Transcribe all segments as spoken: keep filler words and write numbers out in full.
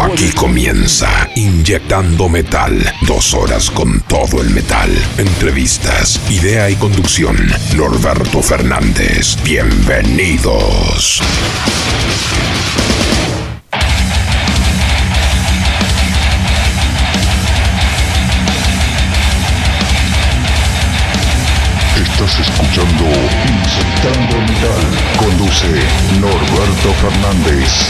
Aquí comienza Inyectando Metal. Dos horas con todo el metal. Entrevistas, idea y conducción. Norberto Fernández. Bienvenidos. Estás escuchando Inyectando Metal. Conduce Norberto Fernández.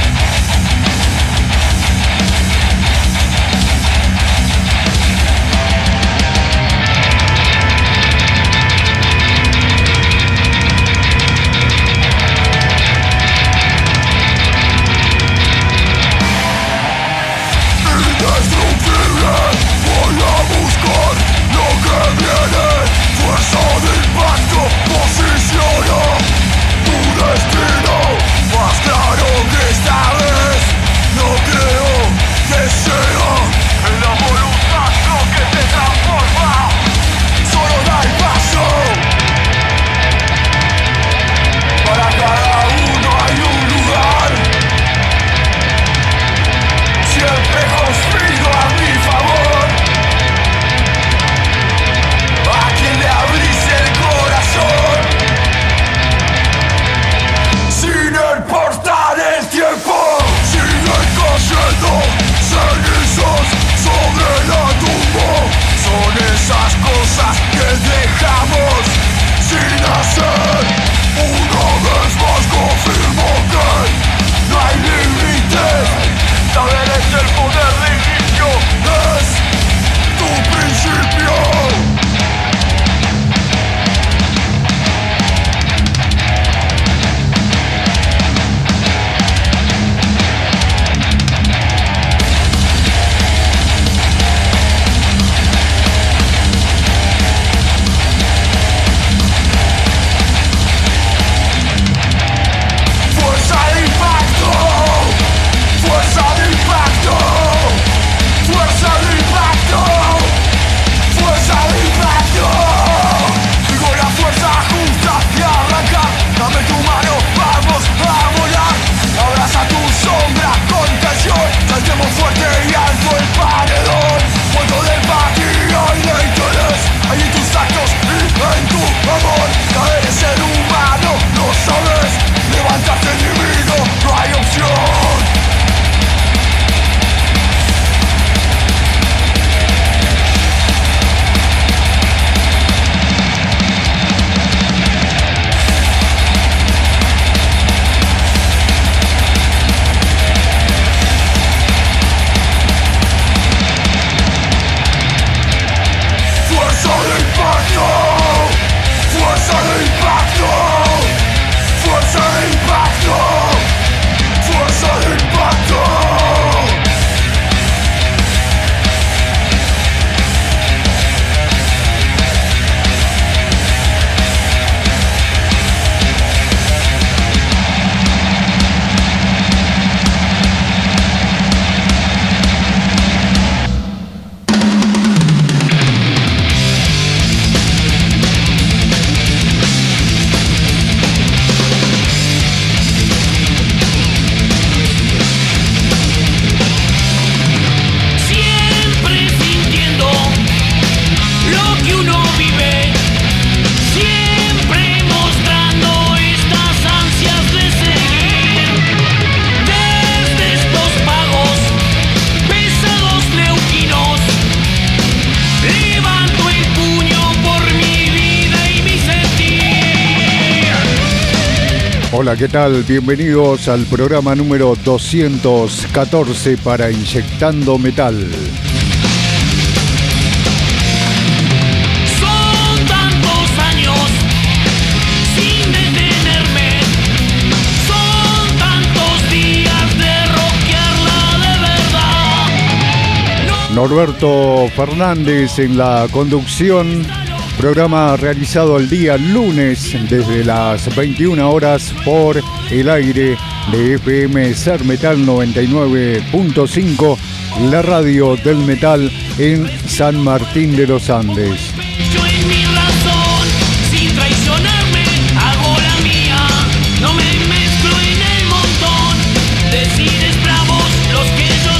Hola, ¿qué tal? Bienvenidos al programa número doscientos catorce para Inyectando Metal. Son tantos años sin detenerme, son tantos días de rockearla de verdad. No... Norberto Fernández en la conducción. Programa realizado el día lunes desde las veintiuna horas por el aire de F M Ser Metal noventa y nueve punto cinco, la radio del metal en San Martín de los Andes. Yo en mi razón, sin traicionarme, hago la mía. No me mezclo en el montón. Decides bravos los que yo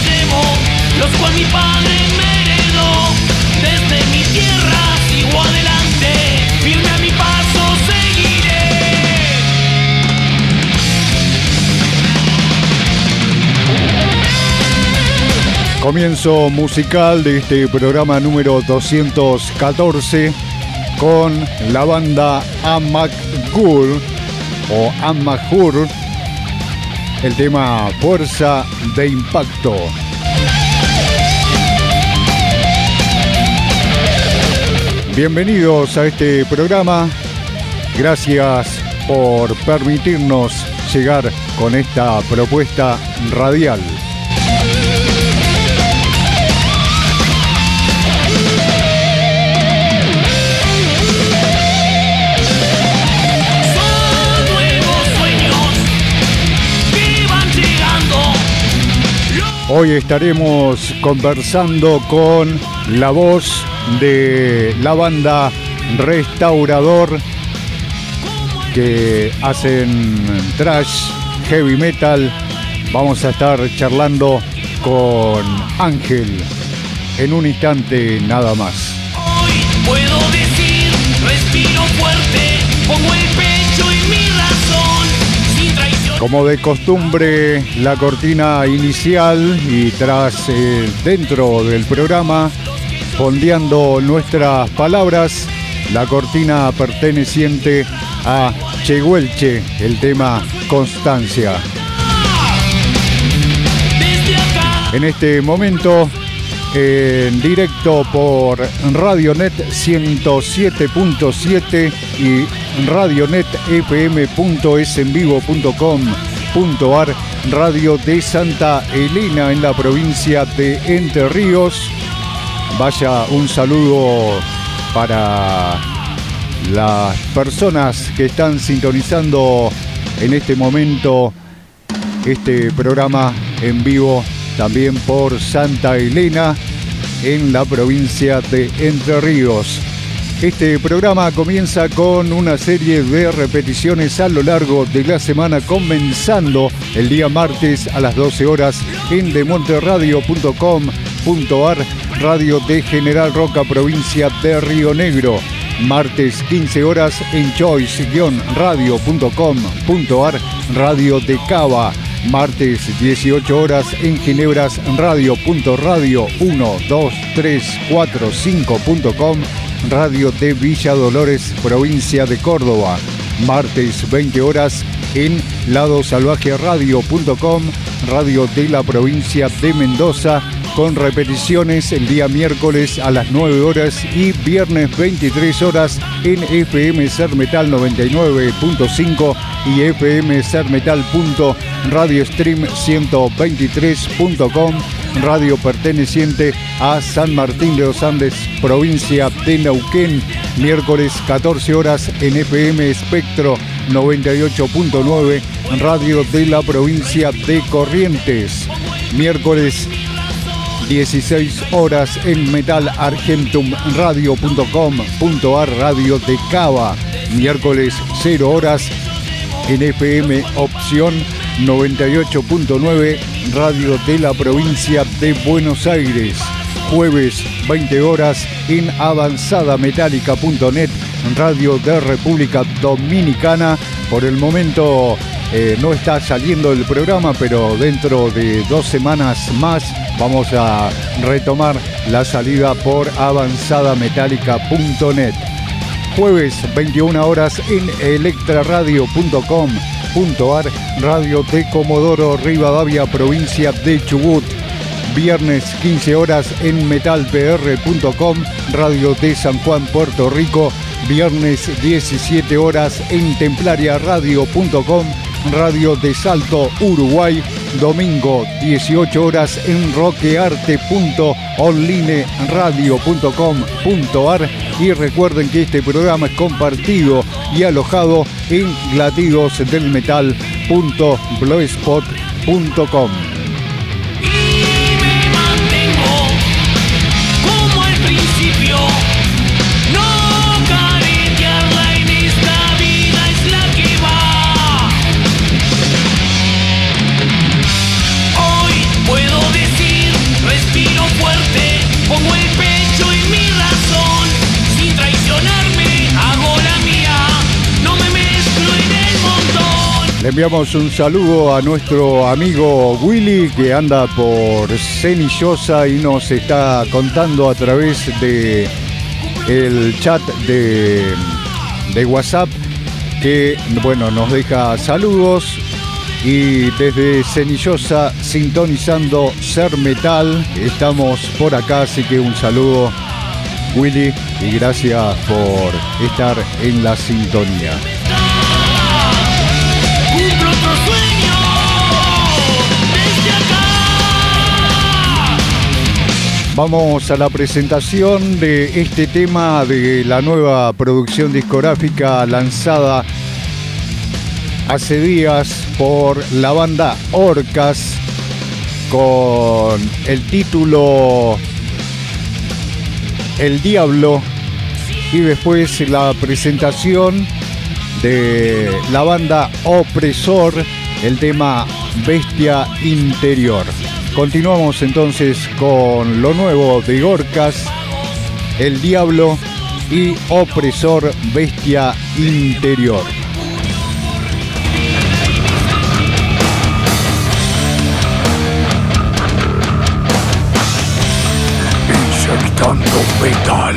Comienzo musical de este programa número doscientos catorce con la banda Amaghur o Amaghur, el tema Fuerza de Impacto. Bienvenidos a este programa. Gracias por permitirnos llegar con esta propuesta radial. Hoy estaremos conversando con la voz de la banda Restaurador, que hacen thrash, heavy metal. Vamos a estar charlando con Ángel en un instante nada más. Hoy puedo decir, respiro fuerte, pongo el pecho en mi razón, sin traición. Como de costumbre, la cortina inicial y tras eh, dentro del programa, fondeando nuestras palabras, la cortina perteneciente a Cheguelche, el tema Constancia. En este momento, en directo por Radionet ciento siete punto siete y radionet f m punto es en vivo punto com punto a r, radio de Santa Elena en la provincia de Entre Ríos. Vaya un saludo para las personas que están sintonizando en este momento este programa en vivo también por Santa Elena en la provincia de Entre Ríos. Este programa comienza con una serie de repeticiones a lo largo de la semana, comenzando el día martes a las doce horas en demonterradio punto com punto a r, radio de General Roca, provincia de Río Negro. Martes quince horas en choice radio punto com punto a r, radio de Cava. Martes dieciocho horas en Ginebras radio punto radio uno dos tres cuatro cinco punto com, radio de Villa Dolores, provincia de Córdoba. Martes veinte horas en lado salvaje radio punto com, radio de la provincia de Mendoza, con repeticiones el día miércoles a las nueve horas y viernes veintitrés horas en F M Ser Metal noventa y nueve punto cinco y F M Ser Metal punto radiostream ciento veintitrés punto com, radio perteneciente a San Martín de los Andes, provincia de Neuquén. Miércoles catorce horas en F M Espectro noventa y ocho punto nueve, radio de la provincia de Corrientes. Miércoles dieciséis horas en Metal Argentum radio punto com punto a r, radio de Cava. Miércoles cero horas en F M Opción noventa y ocho punto nueve, radio de la provincia de Buenos Aires. Jueves veinte horas en avanzada metálica punto net, radio de República Dominicana. Por el momento eh, no está saliendo el programa, pero dentro de dos semanas más vamos a retomar la salida por avanzada metálica punto net. Jueves veintiuna horas en electraradio punto com punto a r, radio de Comodoro Rivadavia, provincia de Chubut. Viernes quince horas en metal p r punto com, radio de San Juan, Puerto Rico. Viernes diecisiete horas en templaria radio punto com, radio de Salto, Uruguay. Domingo dieciocho horas en roquearte punto online radio punto com punto a r. Y recuerden que este programa es compartido y alojado en latidos del metal punto blogspot punto com. Le enviamos un saludo a nuestro amigo Willy, que anda por Cenillosa y nos está contando a través de el chat de, de WhatsApp que, bueno, nos deja saludos. Y desde Cenillosa, sintonizando Ser Metal, estamos por acá, así que un saludo, Willy, y gracias por estar en la sintonía. Cumplo otro sueño desde acá. Vamos a la presentación de este tema de la nueva producción discográfica lanzada hace días por la banda Orcas, con el título El Diablo, y después la presentación de la banda Opresor, el tema Bestia Interior. Continuamos entonces con lo nuevo de Orcas, El Diablo y Opresor, Bestia Interior. Inyectando metal.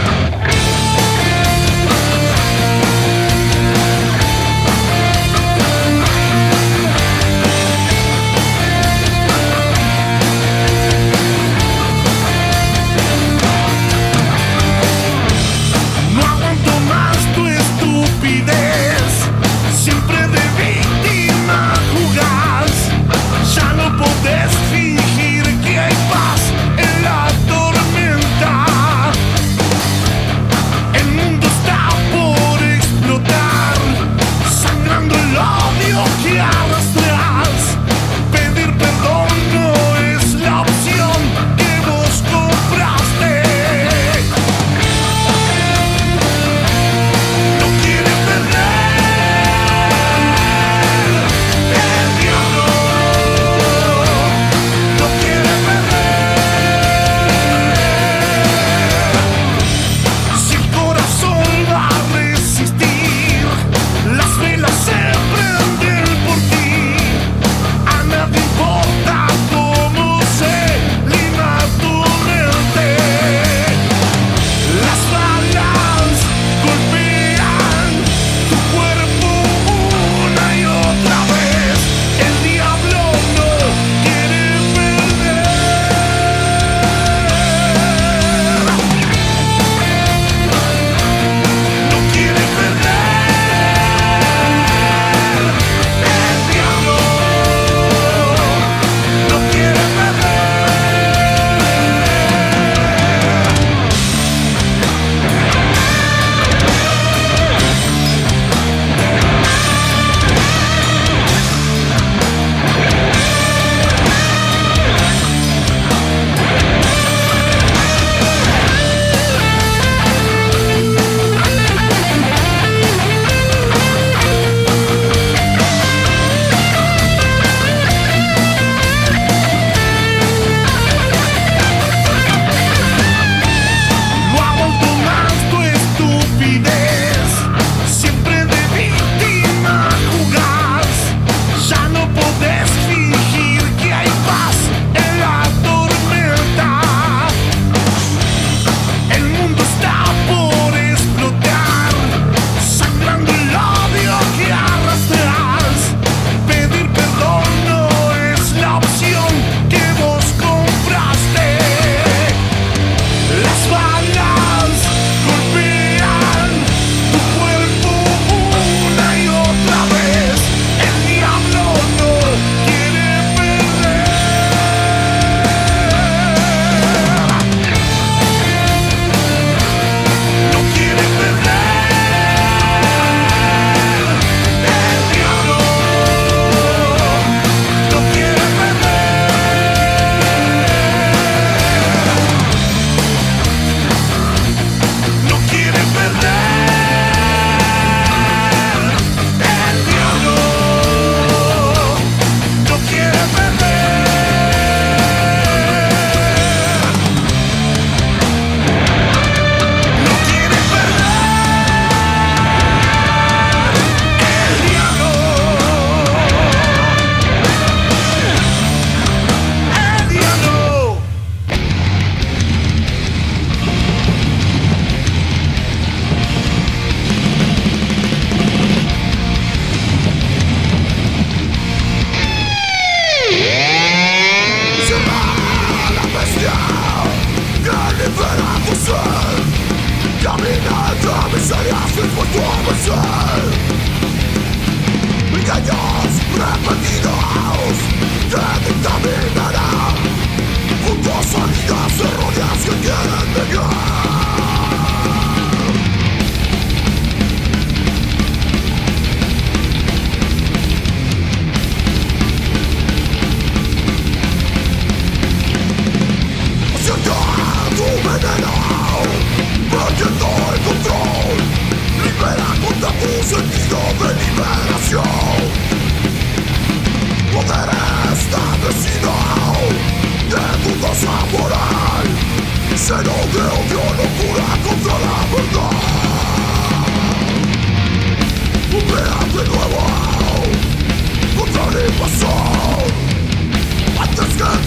No aguanto más tu estupidez, siempre de víctima jugás. Ya no podés fingir que hay paz en la tormenta.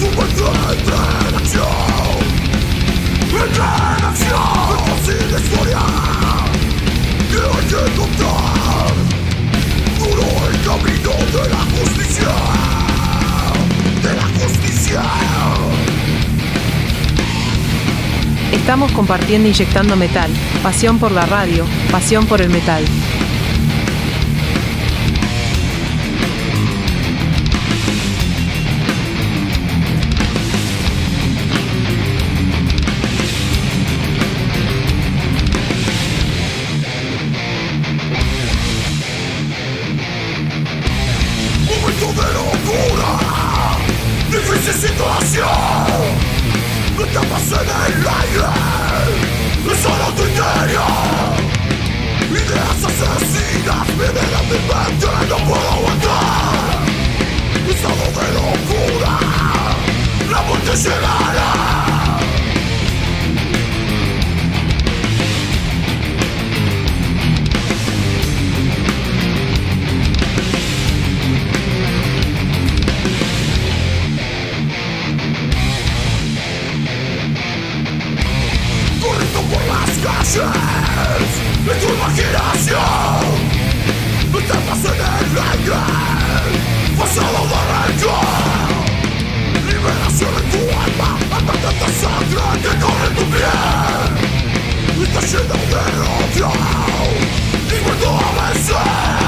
Estamos compartiendo Inyectando Metal, pasión por la radio, pasión por el metal. Momento de locura, difícil situación. No te pases en el aire, es solo tu interior. Ideas asesinas vienen a mi mente, no puedo aguantar. Estado de locura, la muerte llegará. Es tu imaginación. No te pases en el aire, pasado de rencor. Liberación en tu alma, aparte sangre que corre en tu piel. Está lleno de odio y vuelto a vencer.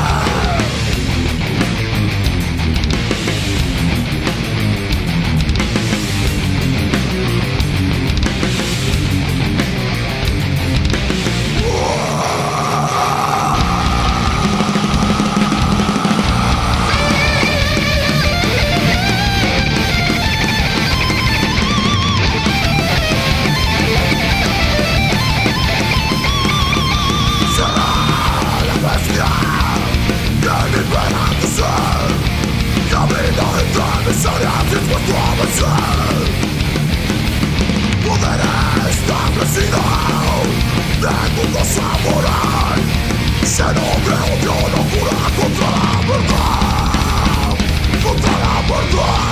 Poder establecido del mundo samurai, lleno de odio, locura contra la verdad, contra la verdad.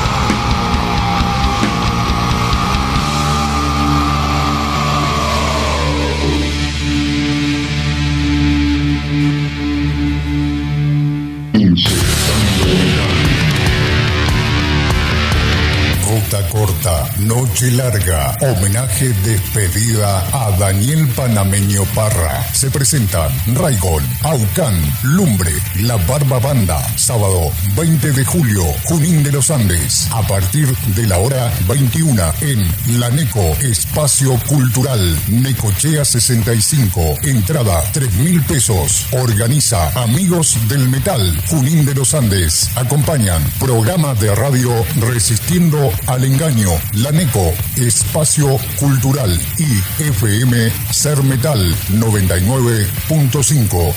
Boca corta, noche larga. Homenaje despedida a Daniel Panameño Parra. Se presentan Raigol, Aucán, Lumbre, La Barba Banda. Sábado veinte de julio, Junín de los Andes. A partir de la hora veintiuna en La Neco, Espacio Cultural. Necochea sesenta y cinco. Entrada tres mil pesos. Organiza Amigos del Metal, Junín de los Andes. Acompañan programa de radio Resistiendo al Engaño, La Neco, Espacio Cultural y F M Ser Metal noventa y nueve punto cinco.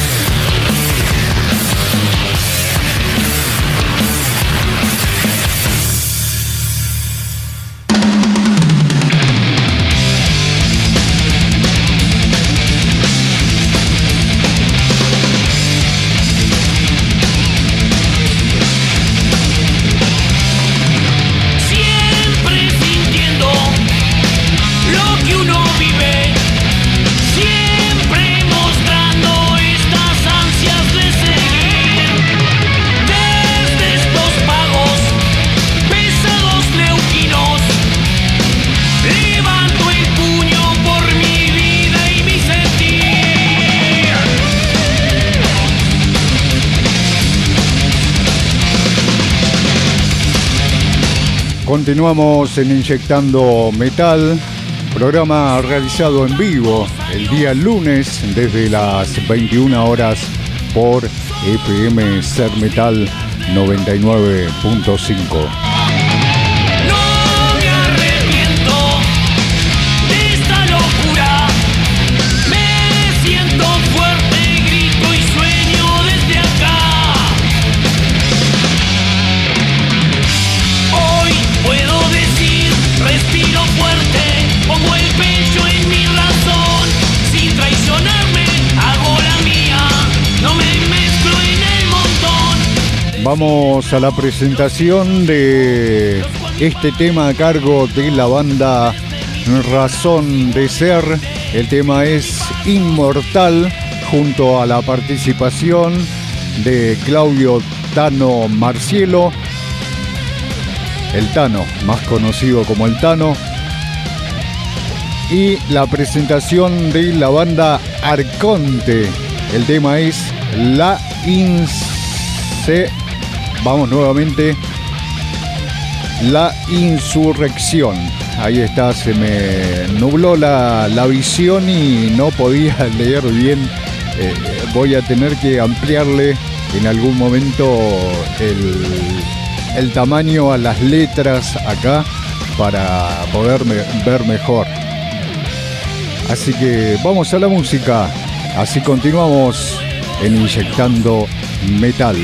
Continuamos en Inyectando Metal, programa realizado en vivo el día lunes desde las veintiuna horas por F M Ser Metal noventa y nueve punto cinco. Vamos a la presentación de este tema a cargo de la banda Razón de Ser. El tema es Inmortal, junto a la participación de Claudio Tano Marcielo, el Tano, más conocido como el Tano, y la presentación de la banda Arconte. El tema es La Inse... Vamos nuevamente. La Insurrección. Ahí está, se me nubló la, la visión y no podía leer bien. Eh, voy a tener que ampliarle en algún momento el, el tamaño a las letras acá para poder me, ver mejor. Así que vamos a la música. Así continuamos en Inyectando Metal.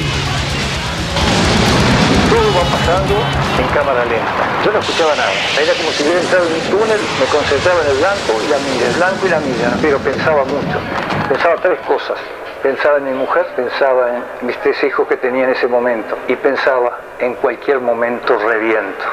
Todo va pasando en cámara lenta. Yo no escuchaba nada. Era como si hubiera entrado en un túnel, me concentraba en el blanco y la milla, el blanco y la milla. Pero pensaba mucho. Pensaba tres cosas. Pensaba en mi mujer, pensaba en mis tres hijos que tenía en ese momento. Y pensaba, en cualquier momento reviento.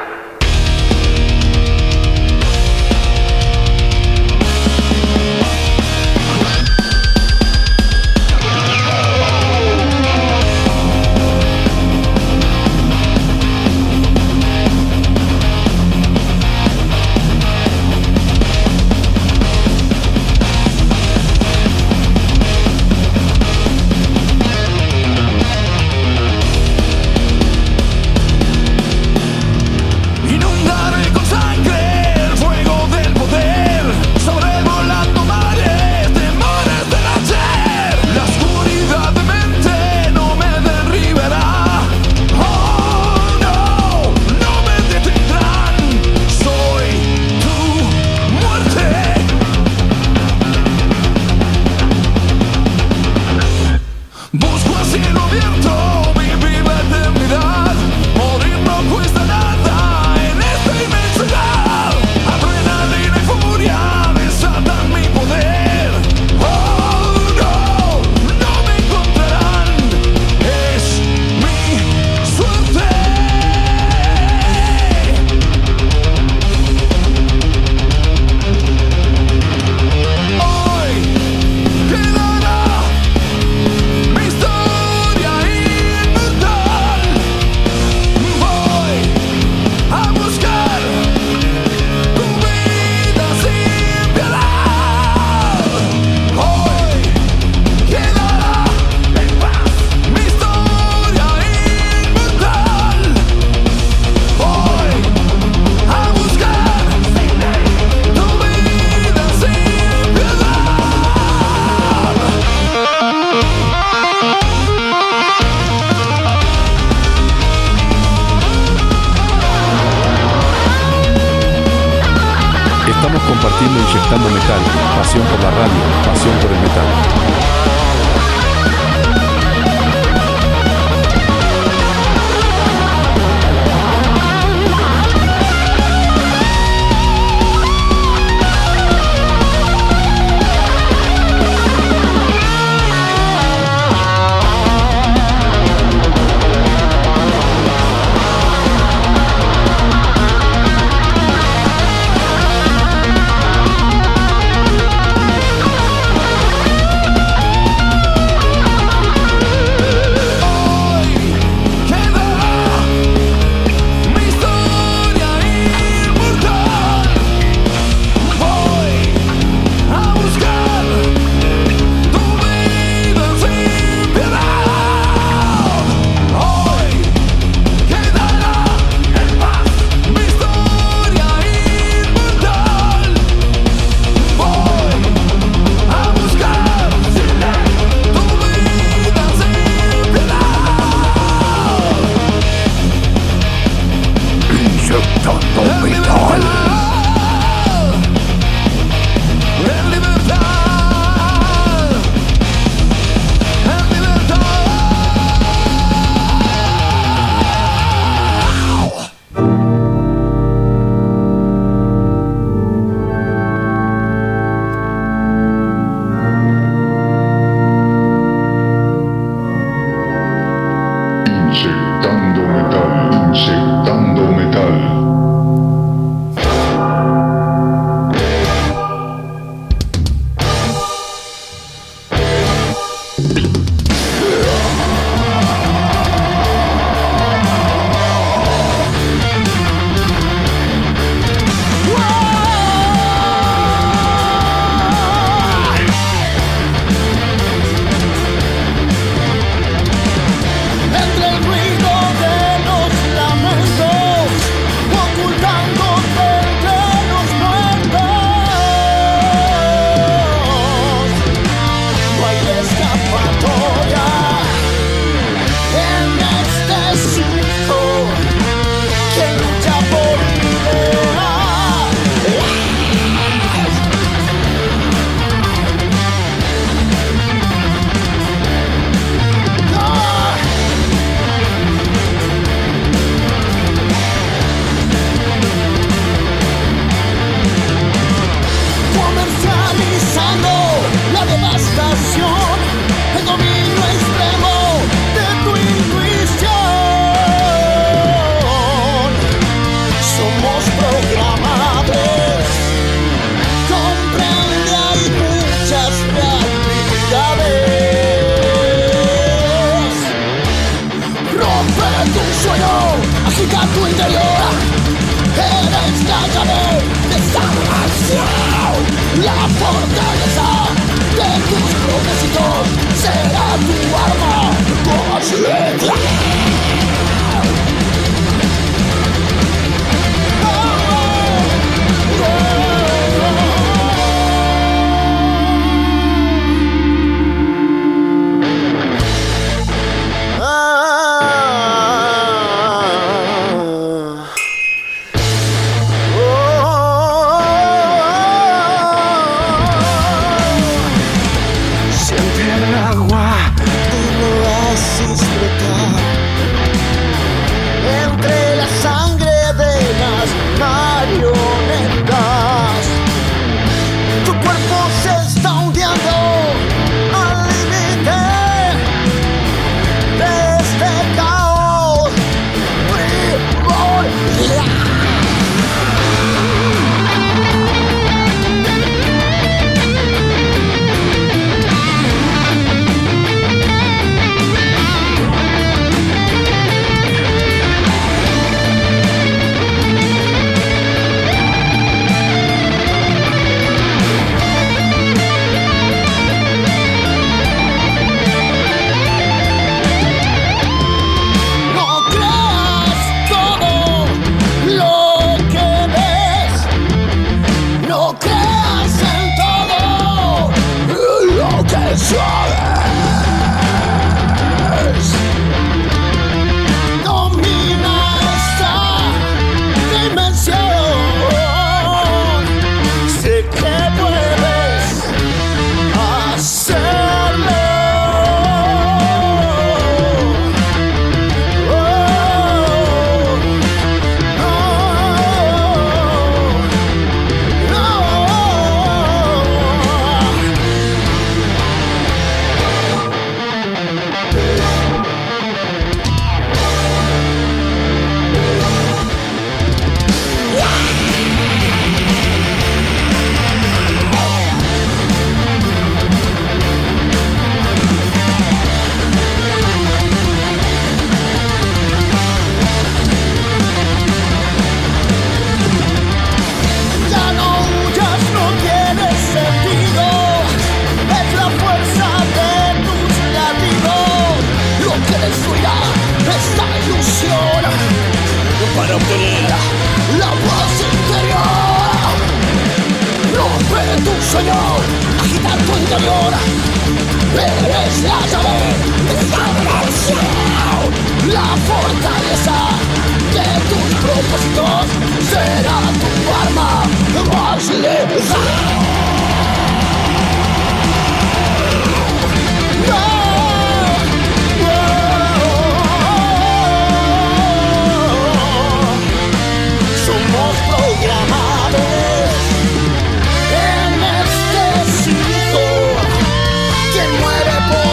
compartiendo Inyectando Metal. Pasión por la radio, pasión por el metal. el dominio extremo de tu intuición. Somos programables, comprende hay muchas realidades. Rompe tu sueño, agita tu interior. Eres la llave de salvación, la fortaleza de tus propósitos será tu arma más letal. Para obtener la paz interior, rompe tu sueño, agita tu interior. Eres la llave de salvación, la fortaleza de tus propósitos será tu arma más letal. Somos programados en este circo que muere por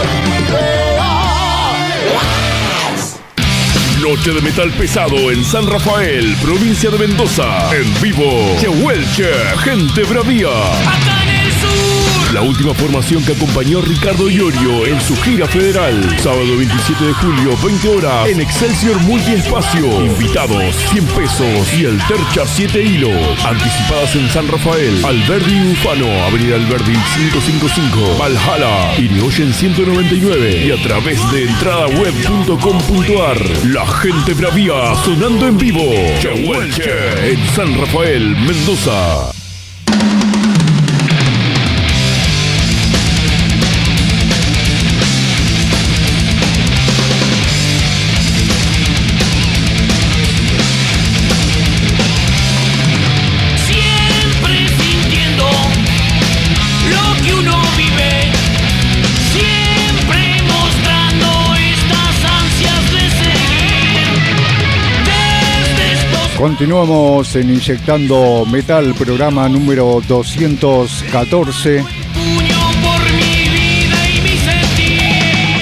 ideas. Noche de metal pesado en San Rafael, provincia de Mendoza. En vivo, Chehuelche, Gente Bravía. Acá en el sur. La última formación que acompañó a Ricardo Iorio en su gira federal. Sábado veintisiete de julio, veinte horas, en Excelsior Multiespacio. Invitados, cien pesos y el Tercha siete hilos. Anticipadas en San Rafael, Alberdi Ufano, Avenida Alberdi quinientos cincuenta y cinco, Valhalla, Irigoyen ciento noventa y nueve. Y a través de entradaweb punto com punto ar. La Gente Bravía sonando en vivo. Chehuelche en San Rafael, Mendoza. Continuamos en Inyectando Metal, programa número doscientos catorce. Puño por mi vida y mi sentir.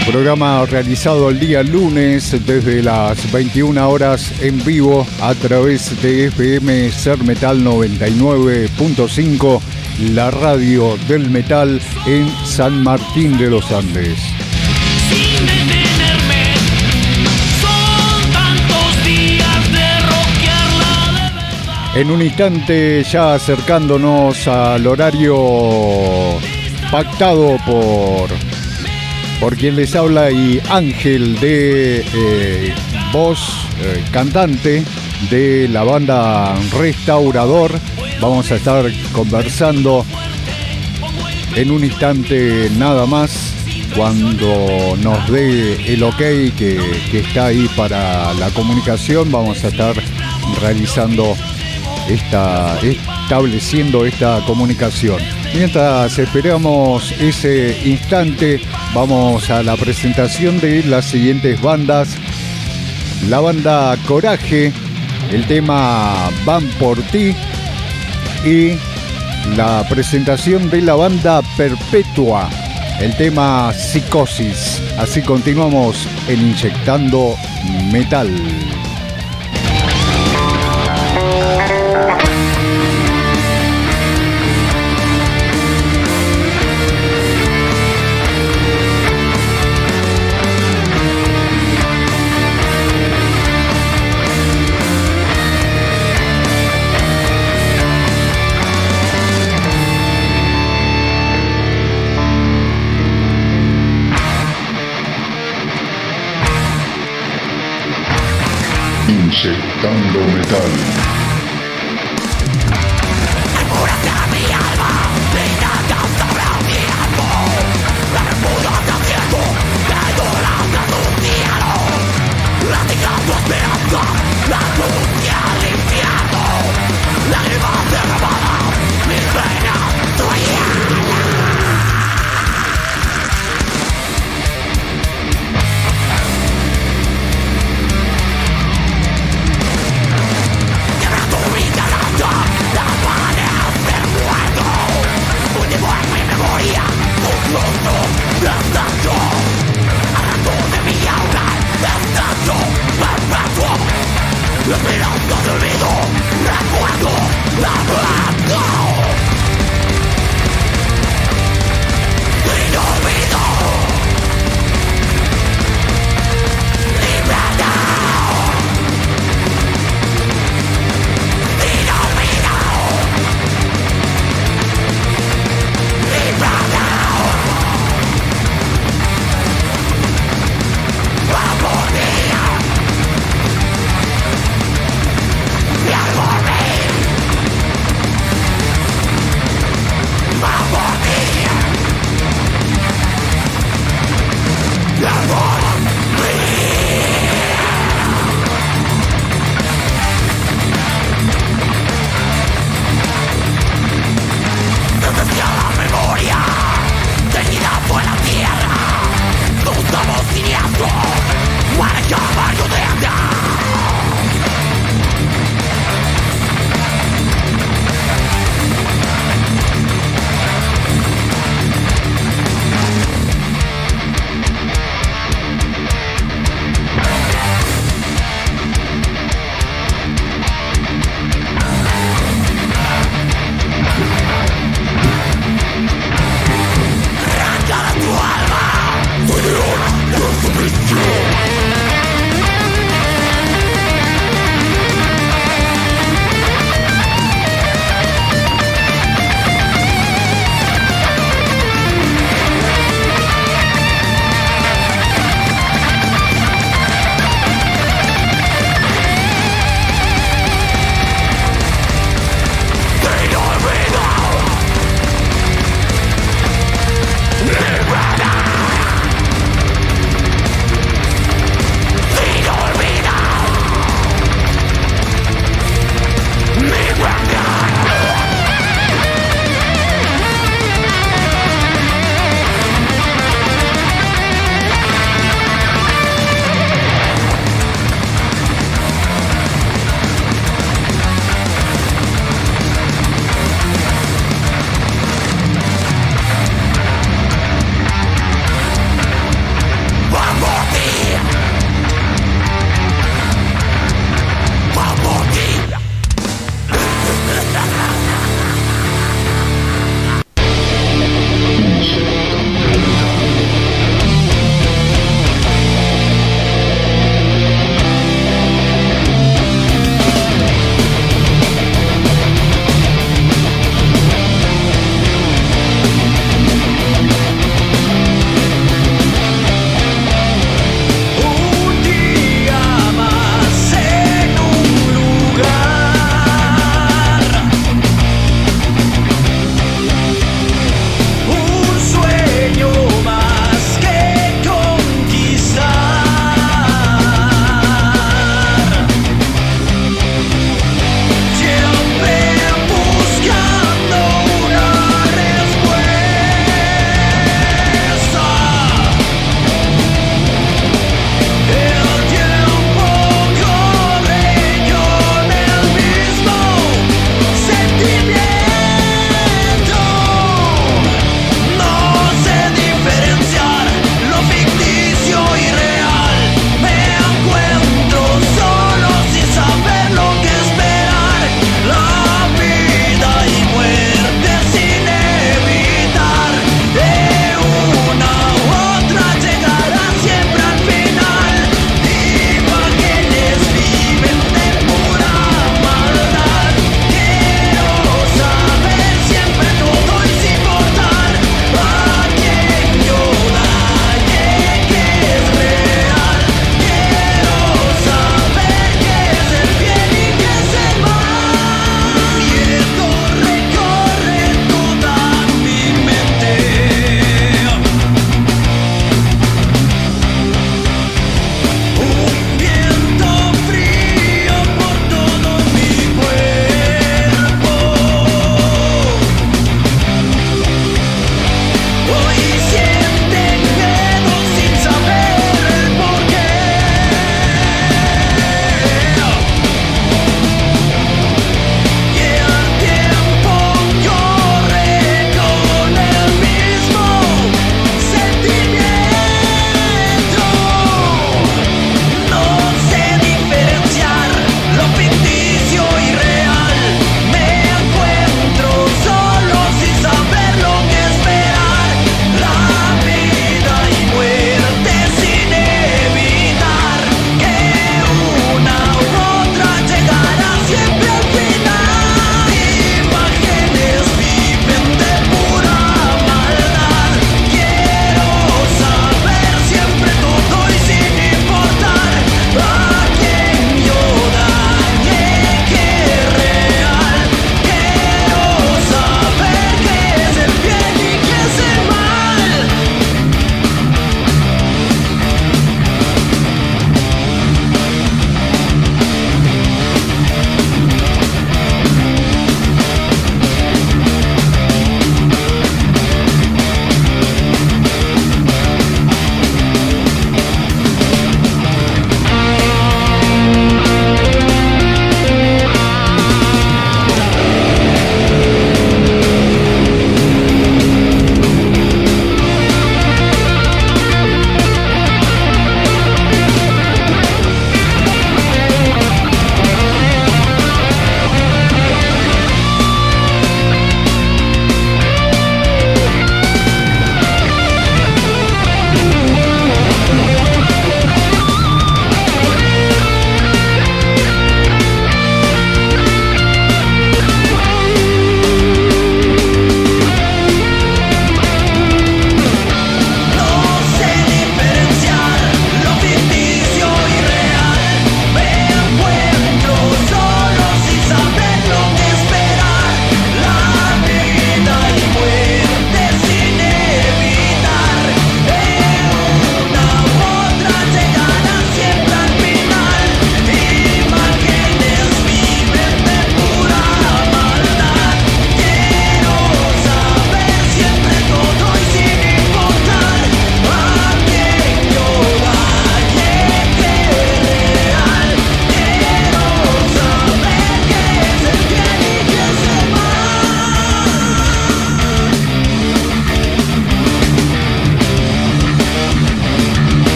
Programa realizado el día lunes desde las veintiuna horas en vivo a través de F M Ser Metal noventa y nueve punto cinco, la radio del metal en San Martín de los Andes. Sin detenerme, son tantos días de rockearla de verdad. En un instante, ya acercándonos al horario pactado por... por quien les habla y Ángel de eh, voz, eh, cantante de la banda Restaurador. Vamos a estar conversando en un instante nada más, cuando nos dé el ok que, que está ahí para la comunicación. Vamos a estar realizando esta, estableciendo esta comunicación. Mientras esperamos ese instante, vamos a la presentación de las siguientes bandas. La banda Coraje, el tema Van por ti, y la presentación de la banda Perpetua, el tema Psicosis. Así continuamos en Inyectando Metal. Inyectando Metal. Yeah.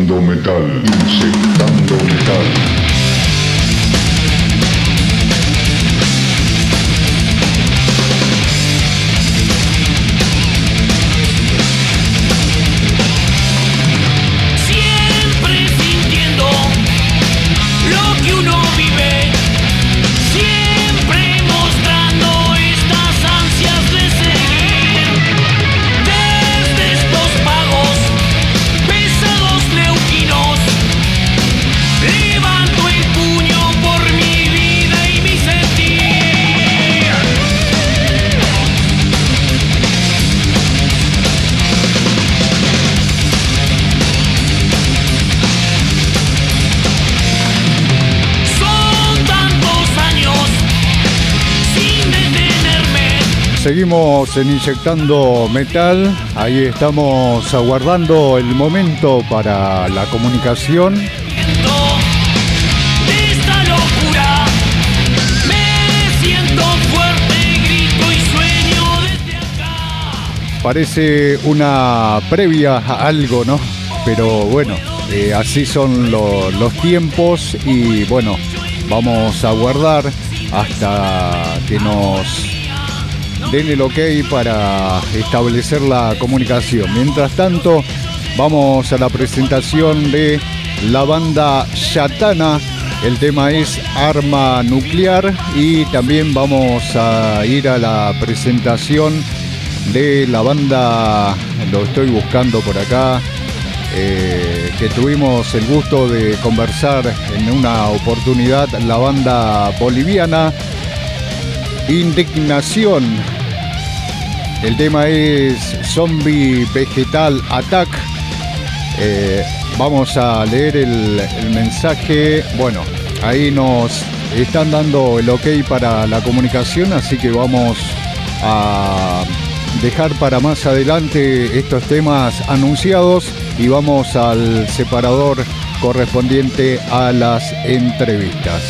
Inyectando metal, inyectando metal. Seguimos en Inyectando Metal, ahí estamos aguardando el momento para la comunicación. Esta locura, me siento fuerte, grito y sueño desde acá. Parece una previa a algo, ¿no? Pero bueno, eh, así son lo, los tiempos y bueno, vamos a aguardar hasta que nos den el ok para establecer la comunicación. Mientras tanto, vamos a la presentación de la banda Yatana. El tema es Arma Nuclear y también vamos a ir a la presentación de la banda, lo estoy buscando por acá, eh, que tuvimos el gusto de conversar en una oportunidad, la banda boliviana Indignación. El tema es Zombie Vegetal Attack. Eh, vamos a leer el, el mensaje. Bueno, ahí nos están dando el ok para la comunicación, así que vamos a dejar para más adelante estos temas anunciados y vamos al separador correspondiente a las entrevistas.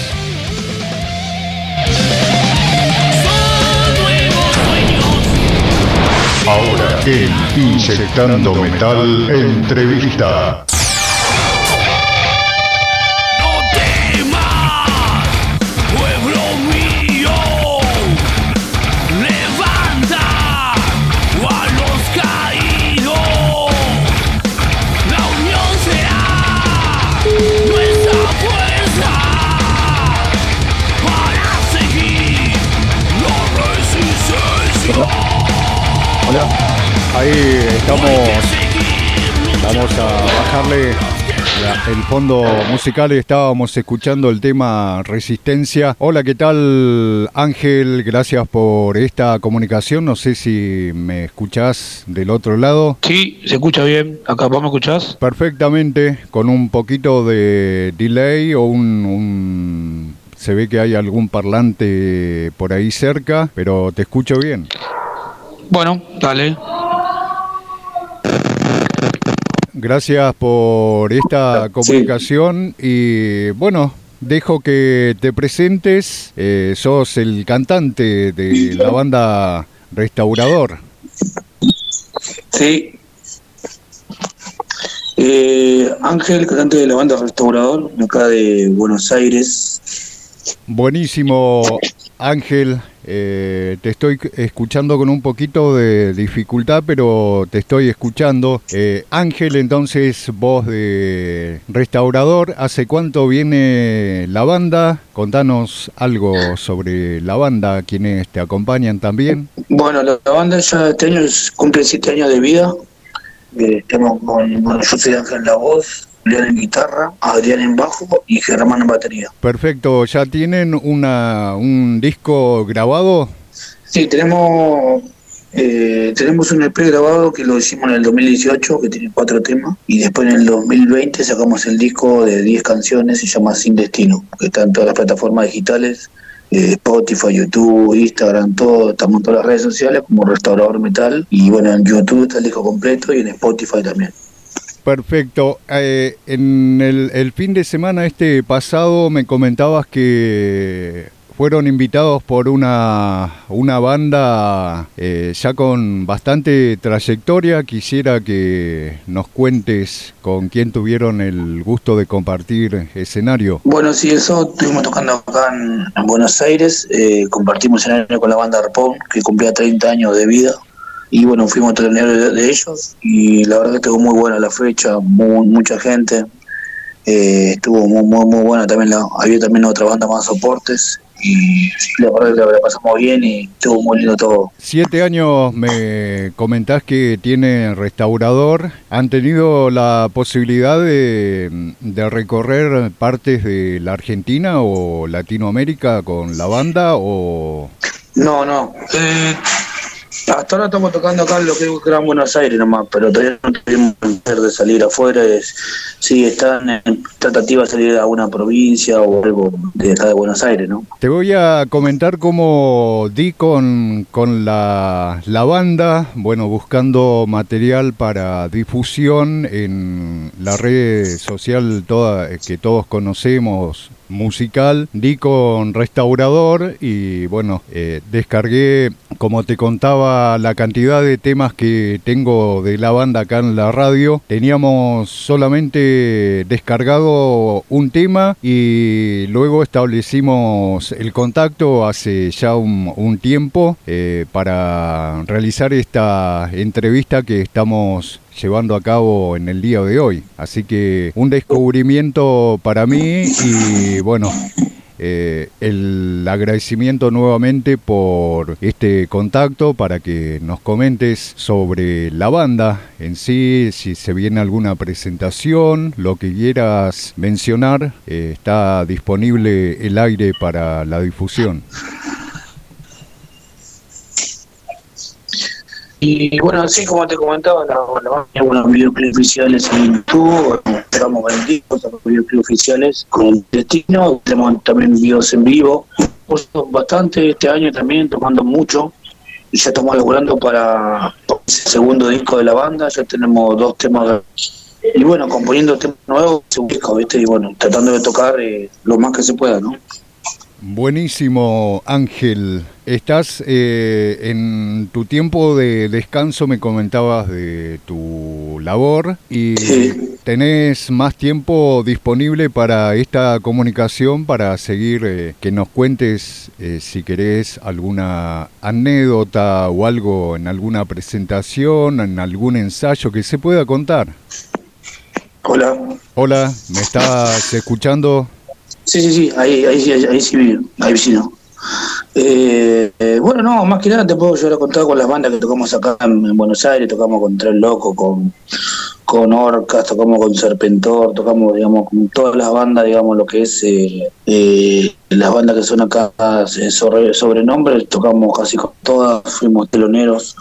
Ahora en Inyectando Metal Entrevista. No temas, pueblo mío, levanta a los caídos. La unión será nuestra fuerza para seguir la resistencia. Hola. Ahí estamos, vamos a bajarle la, el fondo musical y estábamos escuchando el tema Resistencia. Hola, ¿qué tal, Ángel? Gracias por esta comunicación. No sé si me escuchás del otro lado. Sí, se escucha bien. Acá, ¿vos me escuchás? Perfectamente, con un poquito de delay o un... un... Se ve que hay algún parlante por ahí cerca, pero te escucho bien. Bueno, dale. Gracias por esta comunicación sí. Y bueno, dejo que te presentes. Eh, sos el cantante de la banda Restaurador. Sí. Eh, Ángel, cantante de la banda Restaurador, acá de Buenos Aires. Buenísimo, Ángel. Eh, te estoy escuchando con un poquito de dificultad, pero te estoy escuchando. Eh, Ángel, entonces, voz de Restaurador. ¿Hace cuánto viene la banda? Contanos algo sobre la banda, quienes te acompañan también. Bueno, la, la banda ya este año cumple siete años de vida. Eh, estamos con, bueno, yo soy Ángel en la voz, León en guitarra, Adrián en bajo y Germán en batería. Perfecto, ¿ya tienen una un disco grabado? Sí, tenemos eh, tenemos un E P grabado que lo hicimos en el dos mil dieciocho, que tiene cuatro temas, y después en el dos mil veinte sacamos el disco de diez canciones, se llama Sin Destino, que está en todas las plataformas digitales, eh, Spotify, YouTube, Instagram, todo, estamos en todas las redes sociales como Restaurador Metal, y bueno, en YouTube está el disco completo y en Spotify también. Perfecto. Eh, en el, el fin de semana este pasado me comentabas que fueron invitados por una, una banda eh, ya con bastante trayectoria. Quisiera que nos cuentes con quién tuvieron el gusto de compartir escenario. Bueno, sí, eso estuvimos tocando acá en, en Buenos Aires, eh, compartimos escenario con la banda Arpón, que cumplía treinta años de vida, y bueno, fuimos teloneros de, de ellos, y la verdad que estuvo muy buena la fecha, muy, mucha gente, eh, estuvo muy, muy, muy buena también, la, había también otra banda más, Soportes, y sí, la verdad que la pasamos bien y estuvo muy lindo todo. Siete años me comentás que tiene restaurador. ¿Han tenido la posibilidad de, de recorrer partes de la Argentina o Latinoamérica con la banda? O No, no. Eh, hasta ahora estamos tocando acá en lo que es Gran Buenos Aires nomás, pero todavía no tuvimos el placer de salir afuera. Es, sí, están en tratativa de salir a una provincia o algo de acá de Buenos Aires, ¿no? Te voy a comentar cómo di con, con la, la banda, bueno, buscando material para difusión en la red social toda, que todos conocemos, musical. Di con Restaurador y bueno, eh, descargué, como te contaba, la cantidad de temas que tengo de la banda acá en la radio. Teníamos solamente descargado un tema y luego establecimos el contacto hace ya un, un tiempo eh, para realizar esta entrevista que estamos llevando a cabo en el día de hoy. Así que un descubrimiento para mí y bueno, eh, el agradecimiento nuevamente por este contacto para que nos comentes sobre la banda en sí, si se viene alguna presentación, lo que quieras mencionar, eh, está disponible el aire para la difusión. Y bueno, así como te comentaba, la, la, algunos videoclips oficiales en YouTube, estamos vendidos a videoclips oficiales con el destino, tenemos también videos en vivo, bastante este año también, tomando mucho, y ya estamos laburando para el segundo disco de la banda, ya tenemos dos temas, y bueno, componiendo temas nuevos, un disco, ¿viste? Y bueno, tratando de tocar eh, lo más que se pueda, ¿no? Buenísimo, Ángel. Estás eh, en tu tiempo de descanso, me comentabas de tu labor y sí. ¿Tenés más tiempo disponible para esta comunicación, para seguir, eh, que nos cuentes eh, si querés alguna anécdota o algo en alguna presentación, en algún ensayo que se pueda contar? Hola. Hola, ¿me estás escuchando? Sí, sí, sí, ahí, ahí, ahí, ahí sí, ahí sí no. Eh, eh, bueno, no, más que nada te puedo llevar a contar con las bandas que tocamos acá en, en Buenos Aires, tocamos con Tres Locos, con, con Orcas, tocamos con Serpentor, tocamos, digamos, con todas las bandas, digamos, lo que es eh, eh, las bandas que son acá eh, sobre, sobre nombres, tocamos casi con todas, fuimos teloneros,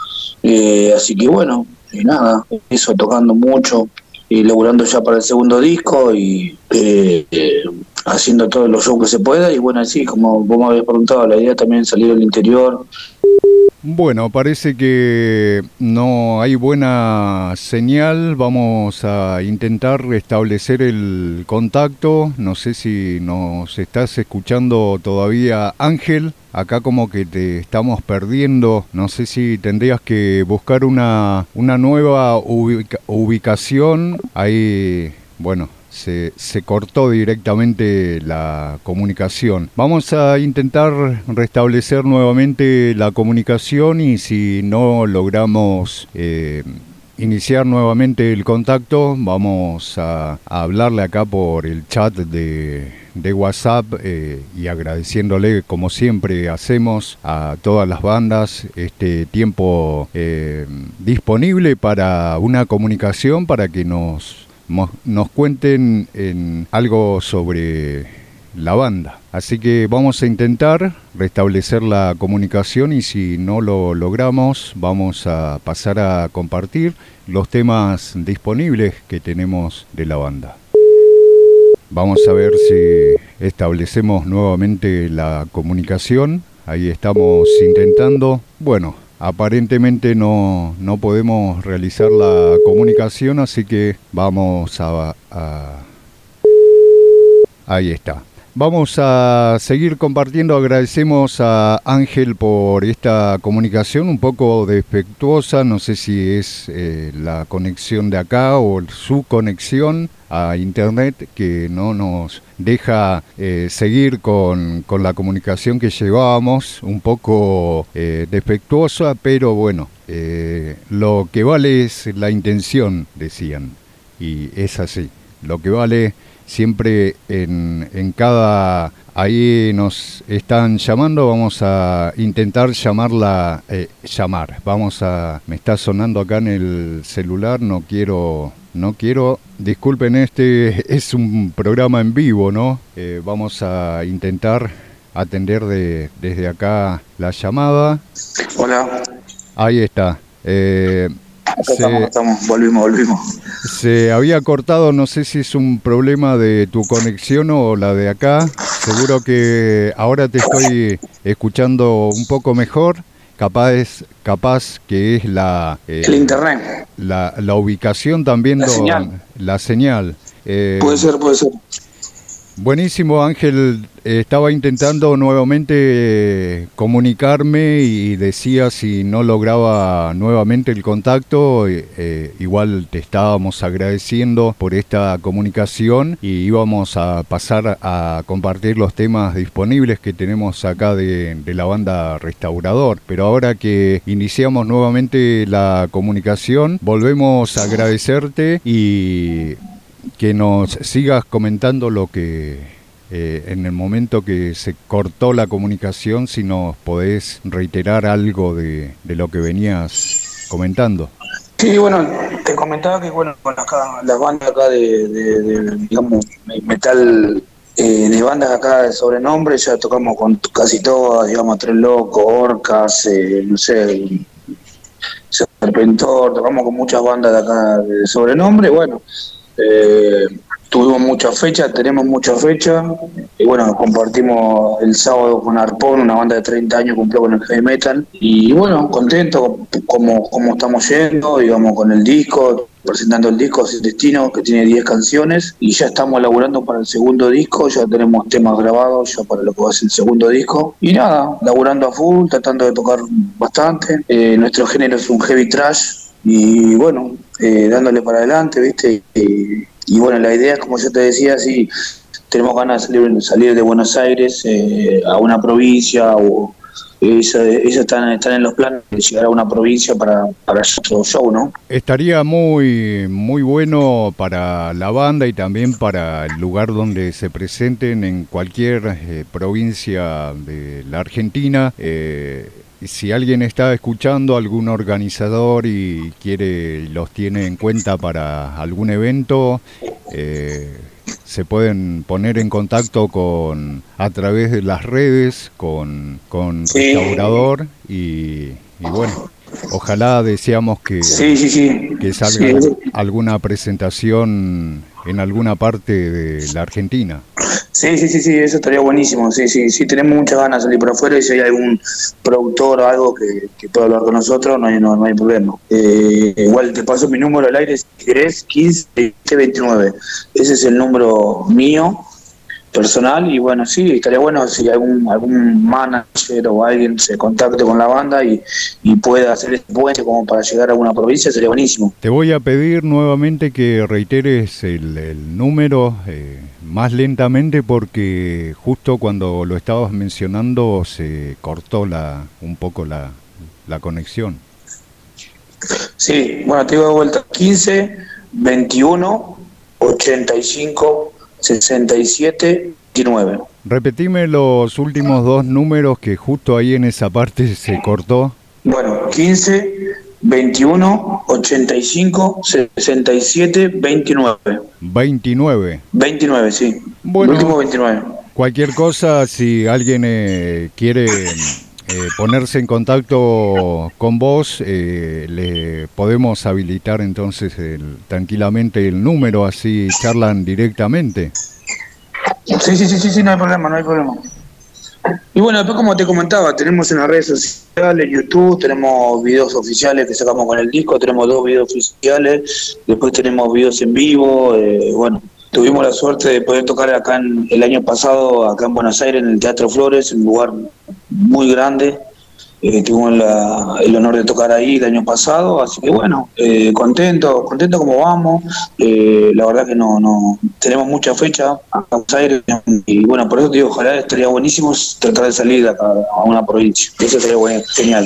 eh, así que bueno, y nada, eso, tocando mucho, y laburando ya para el segundo disco y eh, eh, haciendo todos los shows que se pueda y bueno, así como vos me habías preguntado, la idea también es salir al interior. Bueno, parece que no hay buena señal, vamos a intentar restablecer el contacto, no sé si nos estás escuchando todavía, Ángel, acá como que te estamos perdiendo, no sé si tendrías que buscar una, una nueva ubica- ubicación, ahí, bueno... Se, se cortó directamente la comunicación. Vamos a intentar restablecer nuevamente la comunicación y si no logramos eh, iniciar nuevamente el contacto, vamos a, a hablarle acá por el chat de, de WhatsApp eh, y agradeciéndole, como siempre hacemos, a todas las bandas este tiempo eh, disponible para una comunicación, para que nos... nos cuenten en algo sobre la banda. Así que vamos a intentar restablecer la comunicación y si no lo logramos vamos a pasar a compartir los temas disponibles que tenemos de la banda. Vamos a ver si establecemos nuevamente la comunicación. Ahí estamos intentando. Bueno, aparentemente no, no podemos realizar la comunicación, así que vamos a, a... Ahí está. Vamos a seguir compartiendo. Agradecemos a Ángel por esta comunicación un poco defectuosa. No sé si es eh, la conexión de acá o su conexión a internet que no nos deja eh, seguir con, con la comunicación que llevábamos, un poco eh, defectuosa, pero bueno, eh, lo que vale es la intención, decían, y es así. Lo que vale siempre en, en cada... Ahí nos están llamando, vamos a intentar llamarla, eh, llamar, vamos a... Me está sonando acá en el celular, no quiero... No quiero, disculpen, este es un programa en vivo, ¿no? Eh, vamos a intentar atender de, desde acá la llamada. Hola. Ahí está. Eh, acá se, estamos, estamos, volvimos, volvimos. Se había cortado, no sé si es un problema de tu conexión o la de acá. Seguro que ahora te estoy escuchando un poco mejor. Capaz, capaz que es la... Eh, el internet. La, la ubicación también. La lo, señal. La señal. Eh, puede ser, puede ser. Buenísimo, Ángel. Eh, estaba intentando nuevamente eh, comunicarme y decía si no lograba nuevamente el contacto, eh, eh, igual te estábamos agradeciendo por esta comunicación y íbamos a pasar a compartir los temas disponibles que tenemos acá de, de la banda Restaurador. Pero ahora que iniciamos nuevamente la comunicación, volvemos a agradecerte y que nos sigas comentando lo que... Eh, en el momento que se cortó la comunicación, si nos podés reiterar algo de, de lo que venías comentando. Sí, bueno, te comentaba que bueno, con acá, las bandas acá de, de, de digamos, metal, eh, de bandas acá de sobrenombre, ya tocamos con casi todas, digamos, Tres Locos, Orcas, eh, no sé, Serpentor, tocamos con muchas bandas de acá de sobrenombre, bueno, eh, tuvimos muchas fechas, tenemos muchas fechas, y bueno, compartimos el sábado con Arpón, una banda de treinta años cumplió con el heavy metal, y bueno, contento como, como estamos yendo, digamos, con el disco, presentando el disco Sin Destino, que tiene diez canciones, y ya estamos elaborando para el segundo disco, ya tenemos temas grabados ya para lo que va a ser el segundo disco, y nada, laburando a full, tratando de tocar bastante, eh, nuestro género es un heavy trash, y bueno, eh, dándole para adelante, ¿viste? Y, y bueno, la idea es, como yo te decía, sí, tenemos ganas de salir, salir de Buenos Aires eh, a una provincia, o ellos están, están en los planes de llegar a una provincia para, para nuestro show, ¿no? Estaría muy, muy bueno para la banda y también para el lugar donde se presenten en cualquier eh, provincia de la Argentina. Eh, Si alguien está escuchando, algún organizador y quiere los tiene en cuenta para algún evento, eh, se pueden poner en contacto con a través de las redes con, con sí. Restaurador y, y bueno, ojalá deseamos que, sí, sí, sí. que salga sí. alguna presentación en alguna parte de la Argentina. Sí, sí, sí, sí, eso estaría buenísimo, sí, sí, sí, tenemos muchas ganas de salir por afuera y si hay algún productor o algo que, que pueda hablar con nosotros, no hay, no, no hay problema. Eh, igual te paso mi número al aire si querés, quince veinte veintinueve, ese es el número mío, personal, y bueno, sí, estaría bueno si algún algún manager o alguien se contacte con la banda y, y pueda hacer este puente como para llegar a alguna provincia, sería buenísimo. Te voy a pedir nuevamente que reiteres el, el número eh, más lentamente porque justo cuando lo estabas mencionando se cortó la un poco la, la conexión. Sí, bueno, te digo de vuelta, quince veintiuno ochenta y cinco sesenta y siete veintinueve. Repetime los últimos dos números que justo ahí en esa parte se cortó. Bueno, quince veintiuno ochenta y cinco sesenta y siete veintinueve. veintinueve. veintinueve, sí. Bueno, el último veintinueve. Cualquier cosa, si alguien eh, quiere eh, ponerse en contacto con vos, eh, le podemos habilitar entonces el, tranquilamente el número, así charlan directamente. Sí, sí, sí, sí, sí, no hay problema, no hay problema. Y bueno, después como te comentaba, tenemos en las redes sociales, YouTube, tenemos videos oficiales que sacamos con el disco, tenemos dos videos oficiales, después tenemos videos en vivo, eh, bueno, Tuvimos la suerte de poder tocar acá en, el año pasado, acá en Buenos Aires, en el Teatro Flores, un lugar muy grande. Eh, tuvimos la, el honor de tocar ahí el año pasado, así que bueno, eh, contento, contento como vamos. Eh, la verdad que no, no tenemos mucha fecha acá en Buenos Aires y bueno, por eso te digo, ojalá estaría buenísimo tratar de salir acá a una provincia. Eso sería bueno, genial.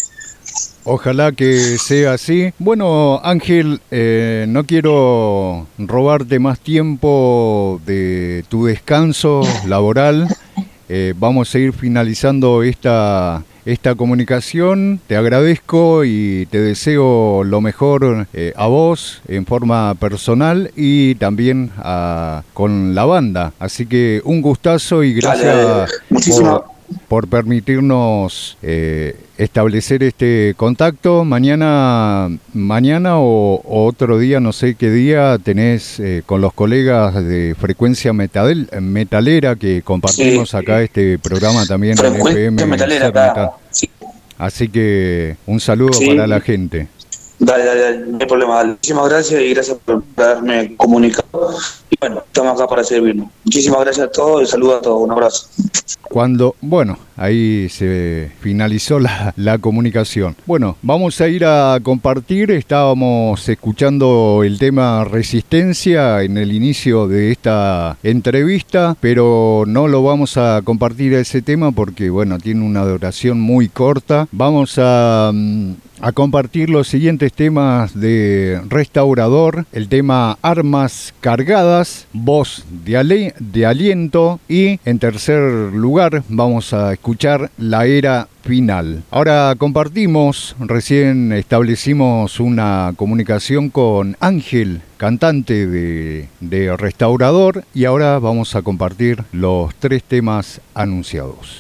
Ojalá que sea así. Bueno, Ángel, eh, no quiero robarte más tiempo de tu descanso laboral. Eh, vamos a ir finalizando esta, esta comunicación. Te agradezco y te deseo lo mejor eh, a vos en forma personal y también a, con la banda. Así que un gustazo y gracias dale, dale. Muchísimas por, por permitirnos eh, establecer este contacto. Mañana mañana o, o otro día, no sé qué día, tenés eh, con los colegas de Frecuencia Metal, Metalera, que compartimos sí, acá este programa también en F M Metalera, Metal. Sí. Así que un saludo sí. para la gente. Dale, dale, dale, no hay problema. Dale. Muchísimas gracias y gracias por haberme comunicado. Y bueno, estamos acá para servirnos. Muchísimas gracias a todos y saludos a todos. Un abrazo. Cuando, bueno, ahí se finalizó la, la comunicación. Bueno, vamos a ir a compartir. Estábamos escuchando el tema Resistencia en el inicio de esta entrevista, pero no lo vamos a compartir a ese tema porque, bueno, tiene una duración muy corta. Vamos a... a compartir los siguientes temas de Restaurador, el tema Armas Cargadas, Voz de, ale- de Aliento y en tercer lugar vamos a escuchar La Era Final. Ahora compartimos, recién establecimos una comunicación con Ángel, cantante de, de Restaurador, y ahora vamos a compartir los tres temas anunciados.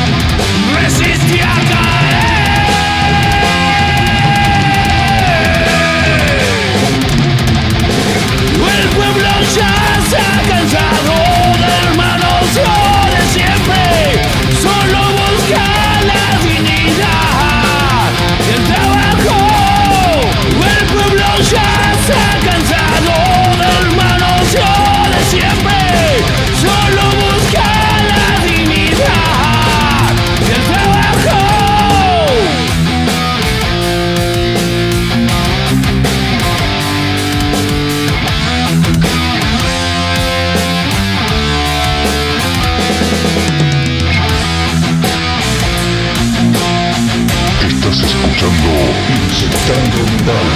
Resiste a caer. Inyectando metal.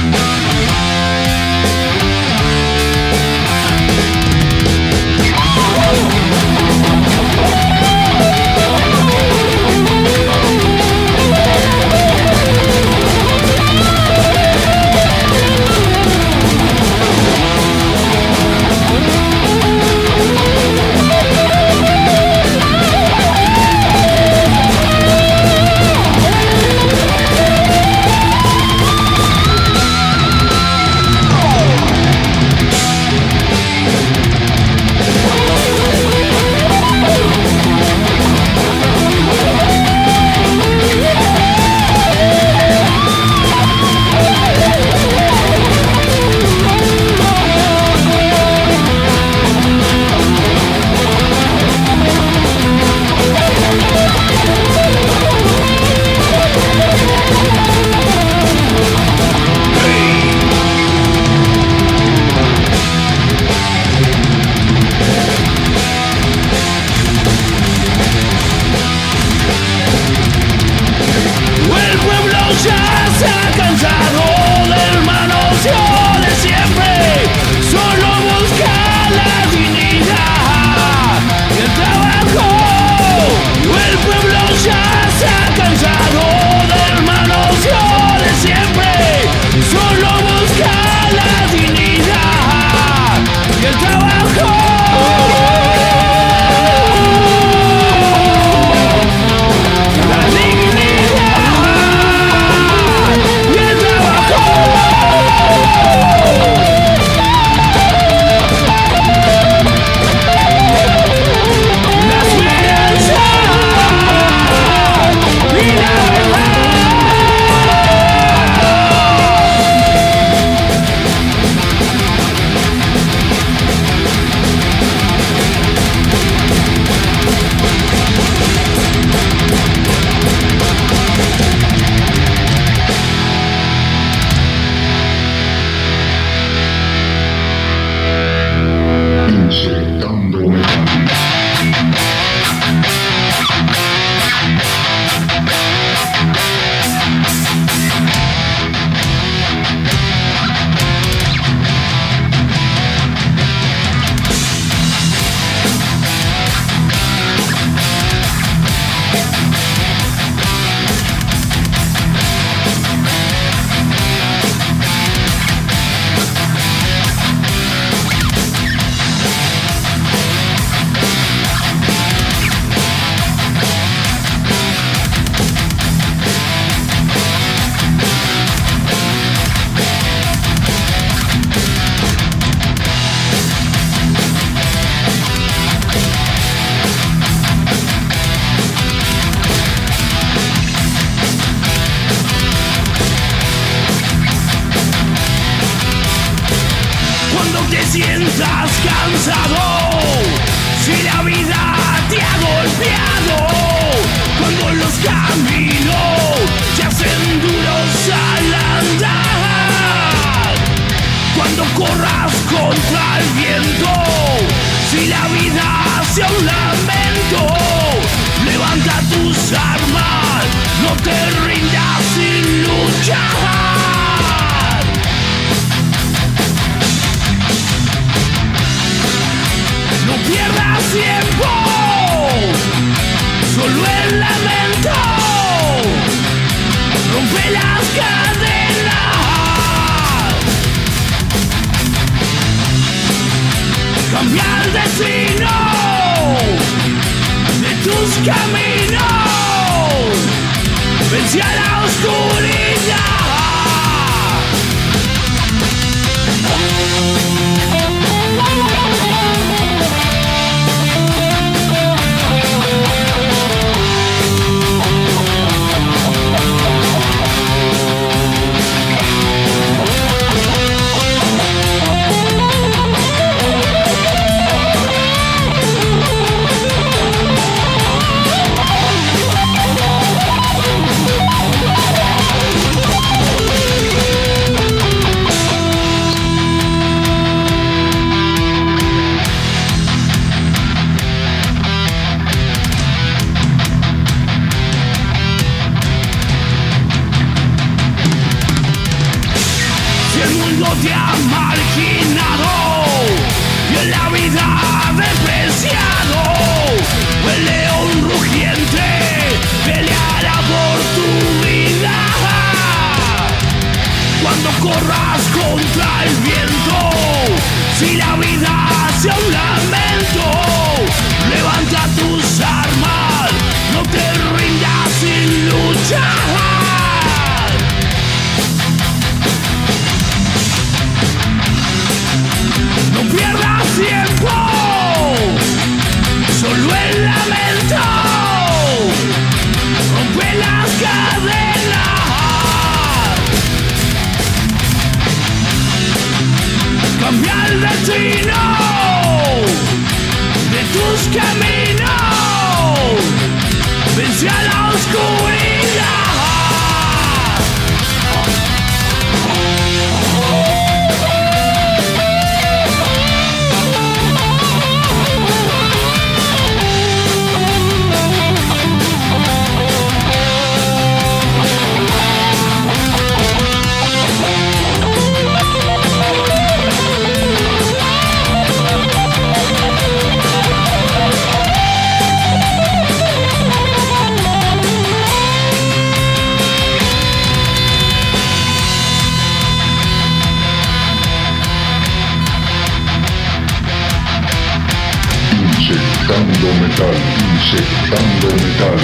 sientas cansado, si la vida te ha golpeado, cuando los caminos se hacen duros al andar, cuando corras contra el viento, si la vida hace un lamento, levanta tus armas, no te rindas sin luchar. No pierdas tiempo, solo el lamento rompe las cadenas, cambia el destino de tus caminos, vence a la oscuridad. metal, inyectando metal.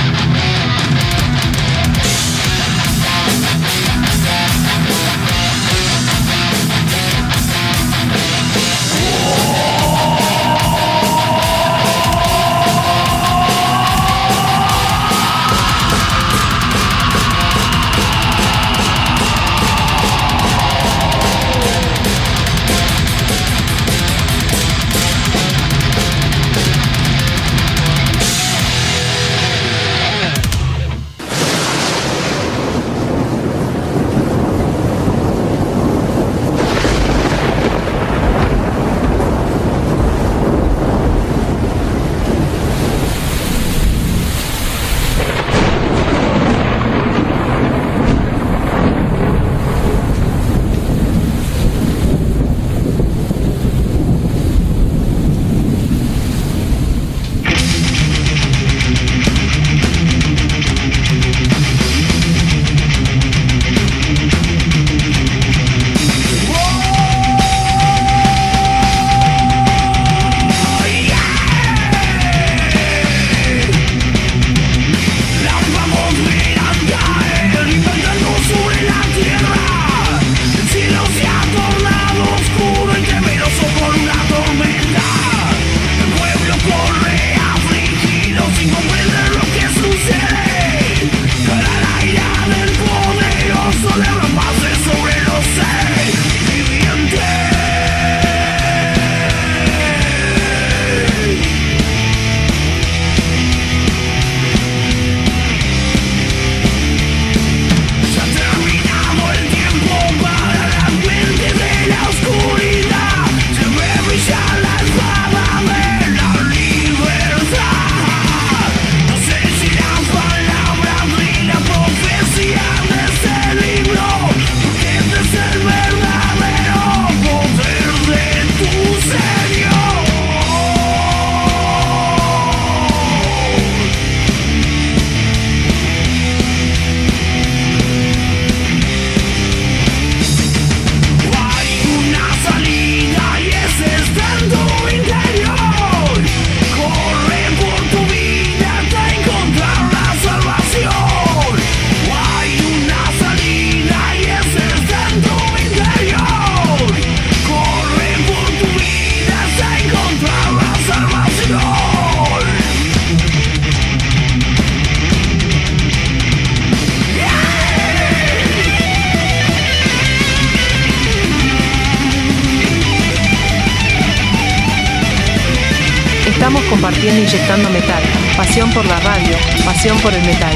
Estamos compartiendo Inyectando Metal. Pasión por la radio, pasión por el metal.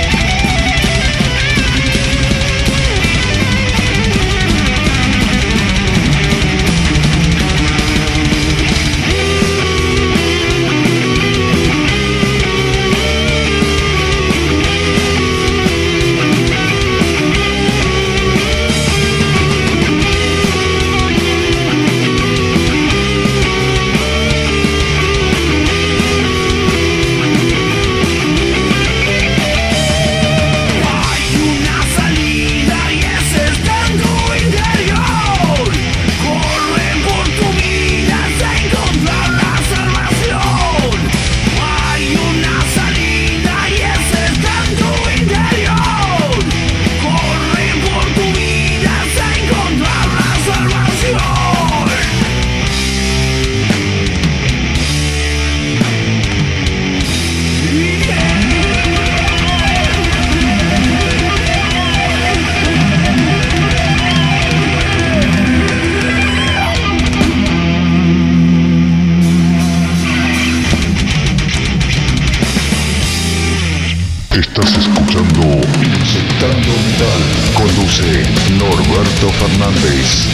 Estás escuchando Inyectando Metal. Conduce Norberto Fernández.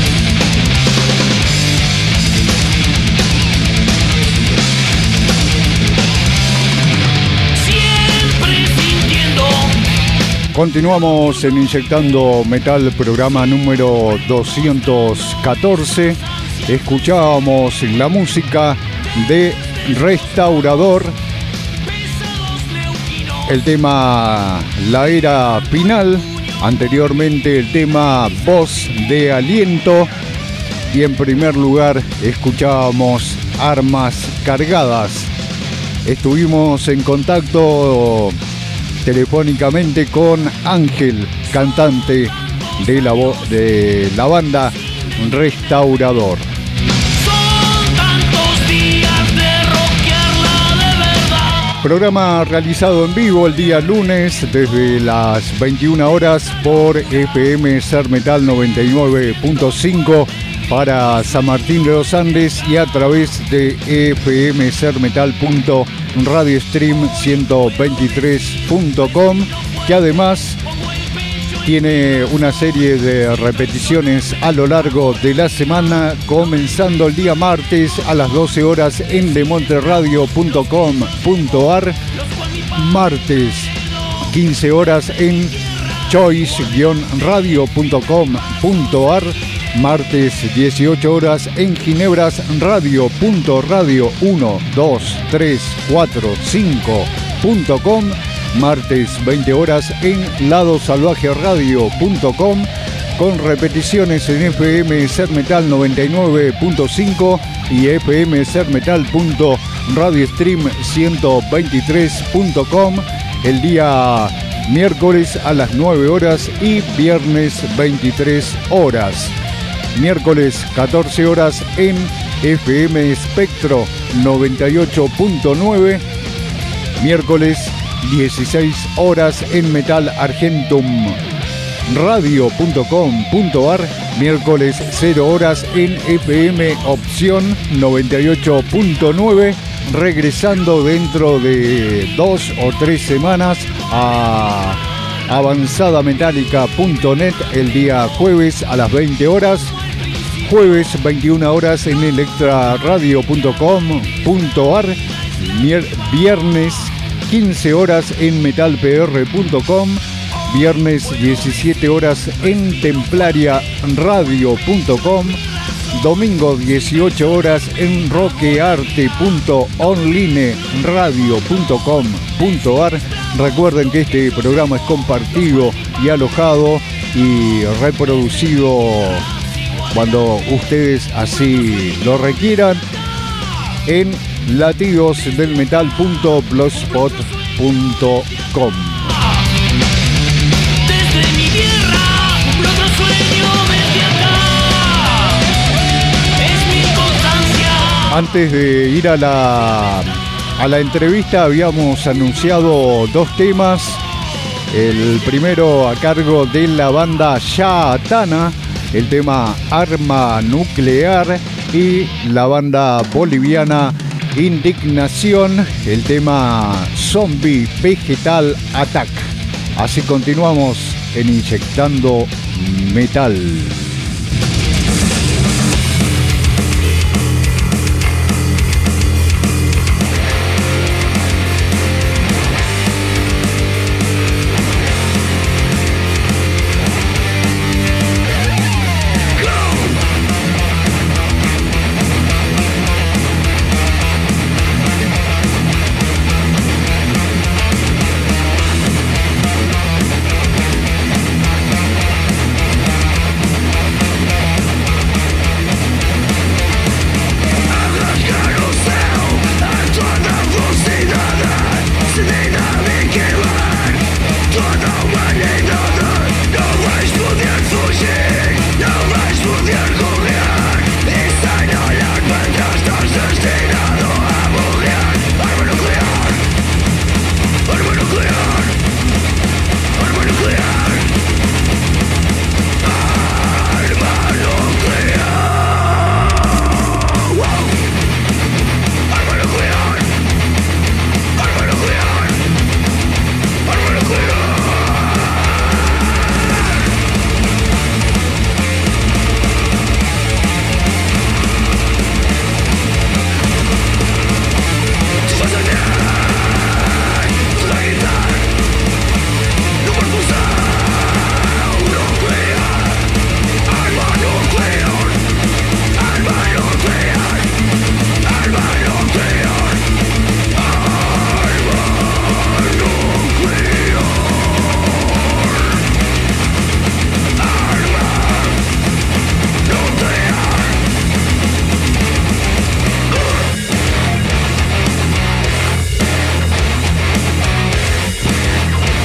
Siempre sintiendo. Continuamos en Inyectando Metal, programa número doscientos catorce. Escuchábamos la música de Restaurador, el tema La Era Final, anteriormente el tema Voz de Aliento, y en primer lugar escuchábamos Armas Cargadas. estuvimos en contacto telefónicamente con Ángel, cantante de la, de la banda Restaurador. Programa realizado en vivo el día lunes desde las veintiuna horas por F M Ser Metal noventa y nueve punto cinco para San Martín de los Andes y a través de F M Ser Metal punto radiostream ciento veintitrés punto com, que además tiene una serie de repeticiones a lo largo de la semana, comenzando el día martes a las doce horas en demontreradio punto com punto ar, martes quince horas en choice radio punto com punto ar, martes dieciocho horas en ginebras radio punto radio uno dos tres cuatro cinco punto com, martes veinte horas en lado salvaje radio punto com, con repeticiones en F M Ser Metal noventa y nueve punto cinco y F M Ser Metal punto radiostream ciento veintitrés punto com el día miércoles a las nueve horas y viernes veintitrés horas. Miércoles catorce horas en F M Espectro noventa y ocho punto nueve, miércoles dieciséis horas en Metal Argentum radio punto com punto ar, miércoles cero horas en F M Opción noventa y ocho punto nueve, regresando dentro de dos o tres semanas a avanzada metálica punto net el día jueves a las veinte horas, jueves veintiuna horas en electra radio punto com punto ar, viernes quince horas en metal p r punto com, viernes diecisiete horas en templaria radio punto com, domingo dieciocho horas en roquearte punto online radio punto com punto ar. Recuerden que este programa es compartido y alojado y reproducido cuando ustedes así lo requieran en latidos del metal punto blogspot punto com. Desde mi tierra, otro sueño desde acá. Es mi constancia. Antes de ir a la a la entrevista habíamos anunciado dos temas. El primero a cargo de la banda Yaatana, el tema Arma Nuclear, y la banda boliviana Indignación, el tema Zombie Vegetal Attack. Así continuamos en Inyectando Metal.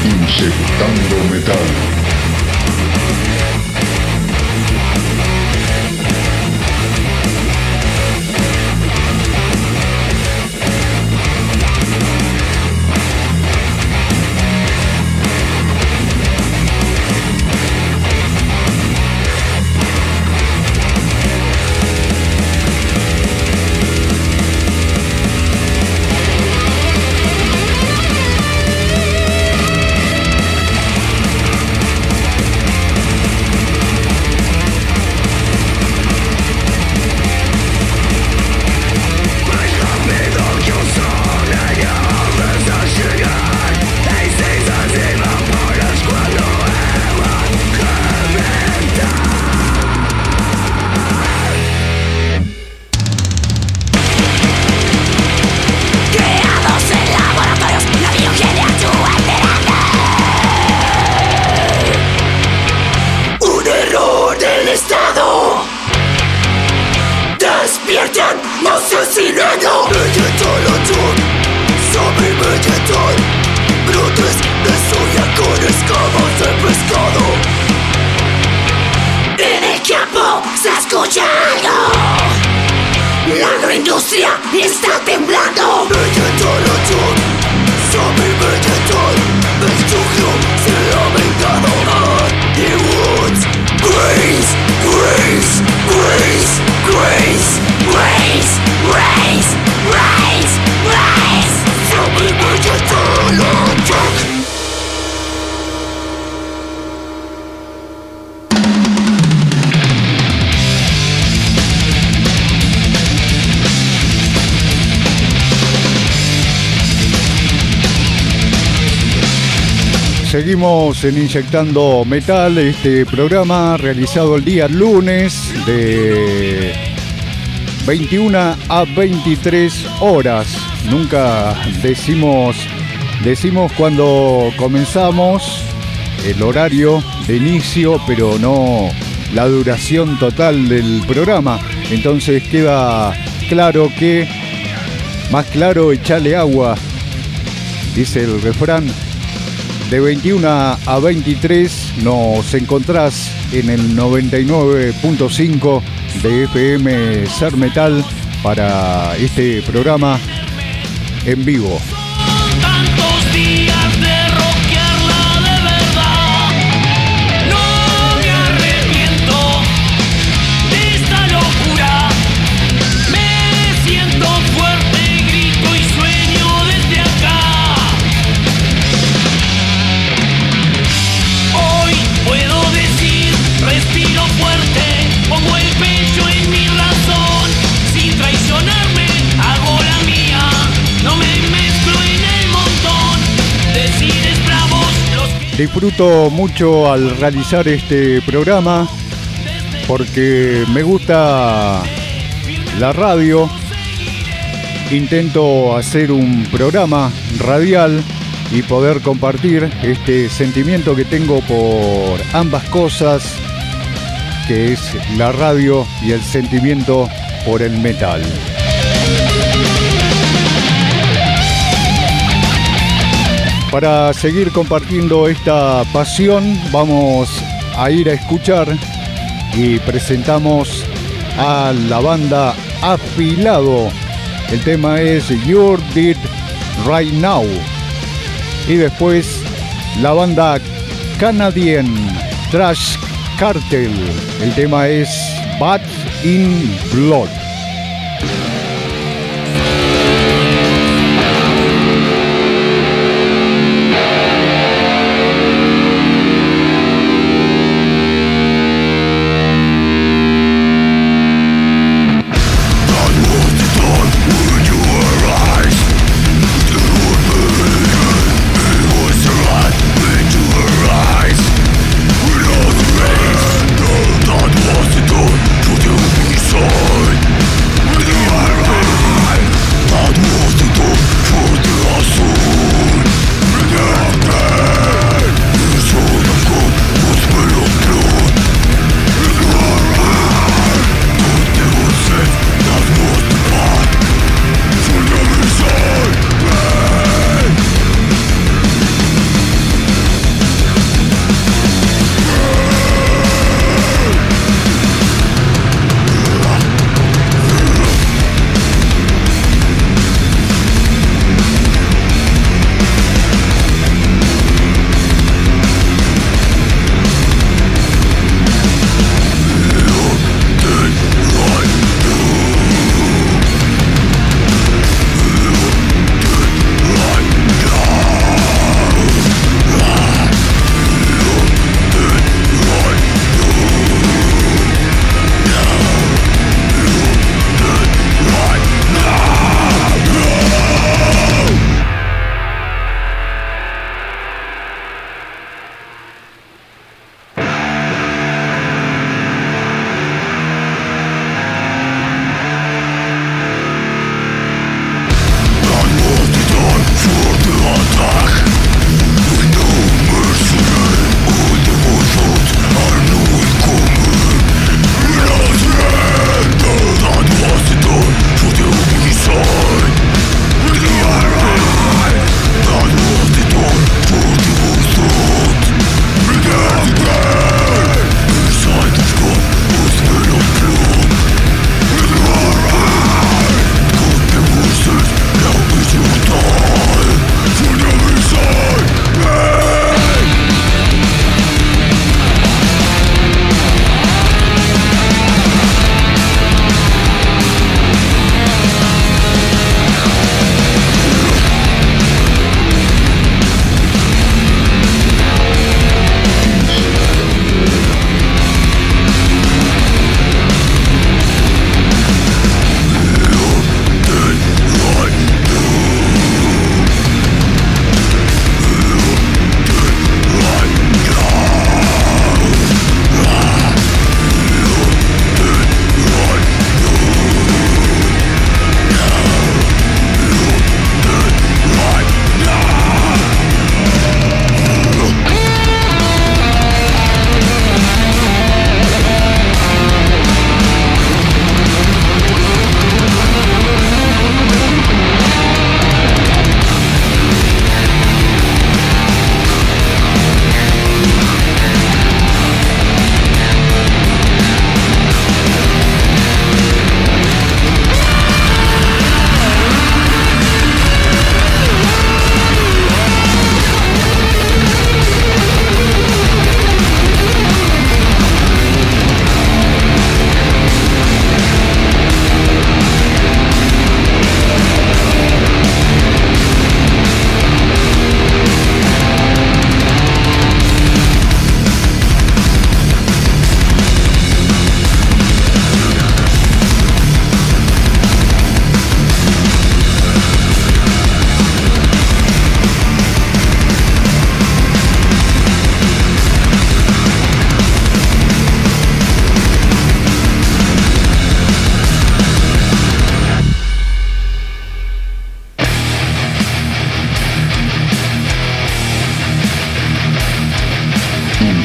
Inyectando metal. Seguimos en Inyectando Metal, este programa realizado el día lunes de veintiuna a veintitrés horas. Nunca decimos, decimos cuando comenzamos el horario de inicio, pero no la duración total del programa. Entonces queda claro que, más claro, echale agua, dice el refrán. De veintiuna a veintitrés nos encontrás en el noventa y nueve punto cinco de F M Ser Metal para este programa en vivo. Tantos días de rockearla de verdad. No me arrepiento de esta locura. Me siento fuerte, grito y sueño desde acá. Hoy puedo decir, respiro fuerte, pongo el pecho en mi razón. Sin traicionarme, hago la mía. No me mezclo en el montón. Decides bravos los que... Disfruto mucho al realizar este programa porque me gusta la radio. Intento hacer un programa radial y poder compartir este sentimiento que tengo por ambas cosas, que es la radio y el sentimiento por el metal. Para seguir compartiendo esta pasión, vamos a ir a escuchar y presentamos a la banda Afilado. El tema es You're Dead Right Now. Y después la banda Canadian Trash Cartel. El tema es Bad in Blood. That was the dawn to the side.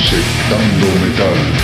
Inyectando metal.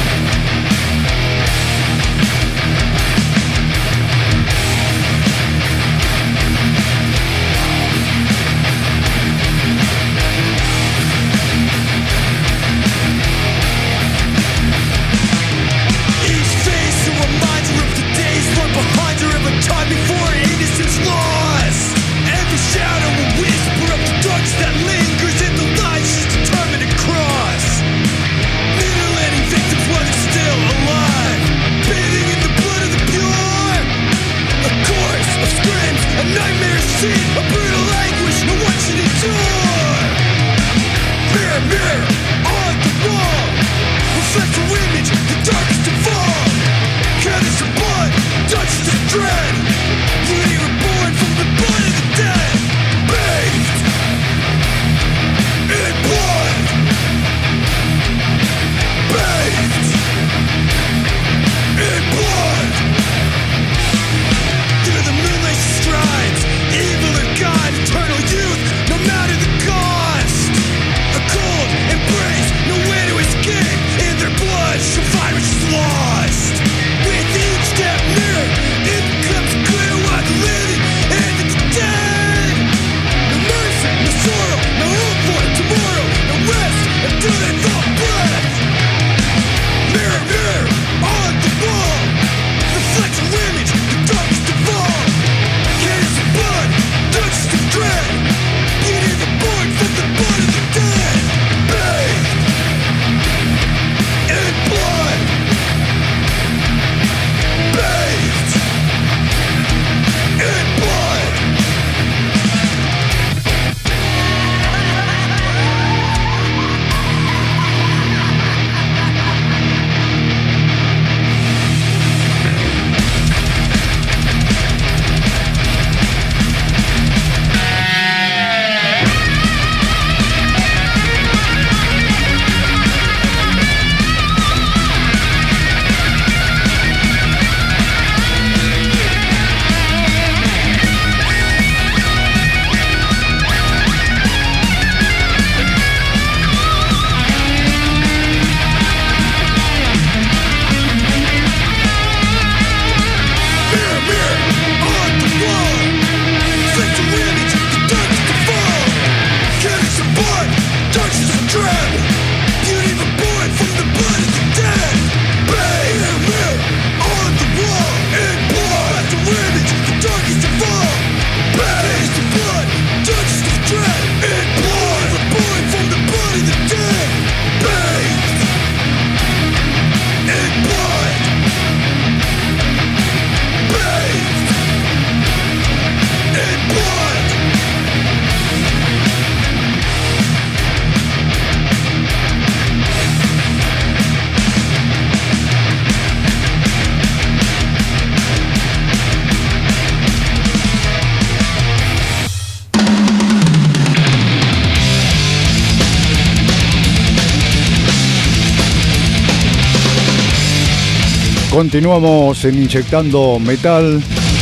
Continuamos en Inyectando Metal.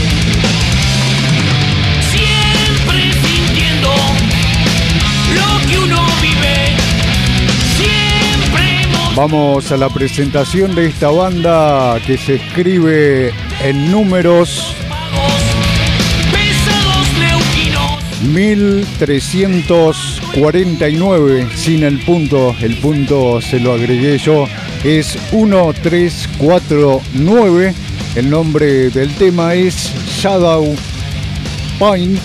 Siempre sintiendo lo que uno vive. Siempre Vamos a la presentación de esta banda que se escribe en números mil trescientos cuarenta y nueve, sin el punto, el punto se lo agregué yo, es uno tres cuatro nueve. El nombre del tema es Shadow Point.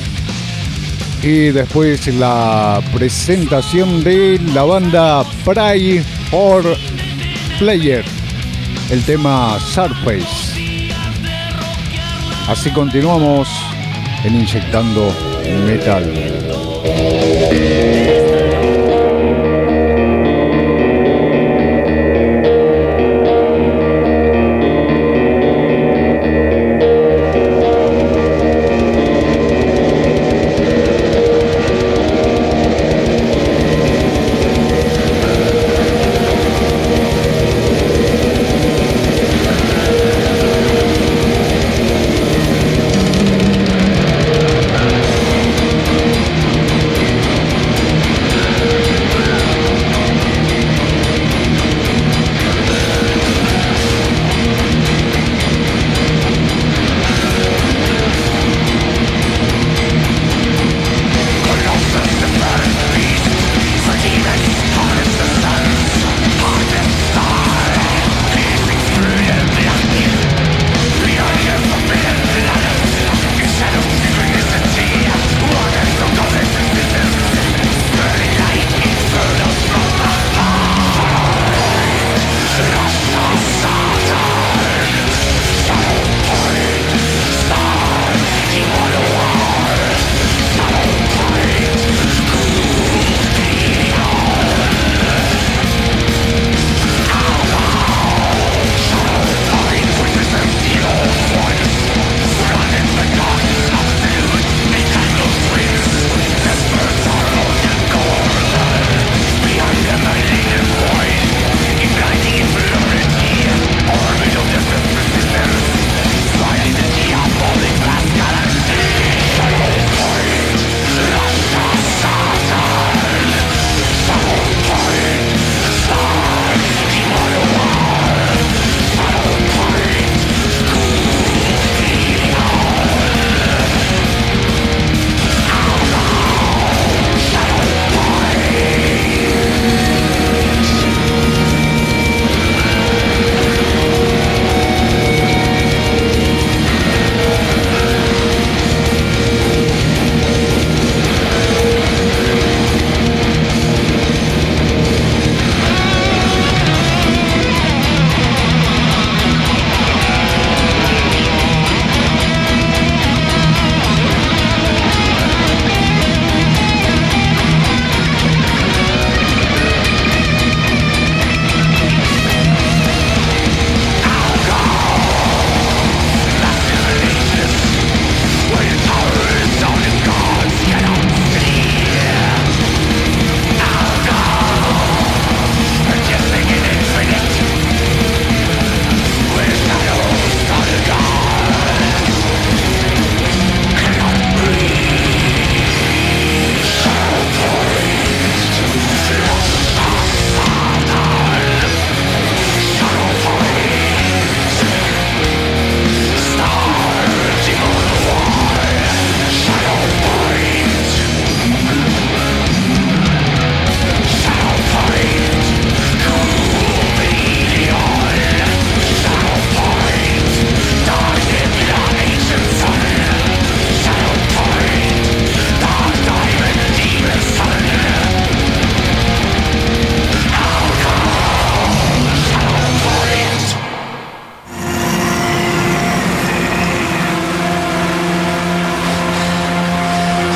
Y después la presentación de la banda Pray for Player, el tema Surface. Así continuamos en Inyectando Metal.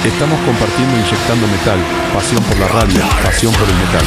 Estamos compartiendo Inyectando Metal, pasión por la radio, pasión por el metal.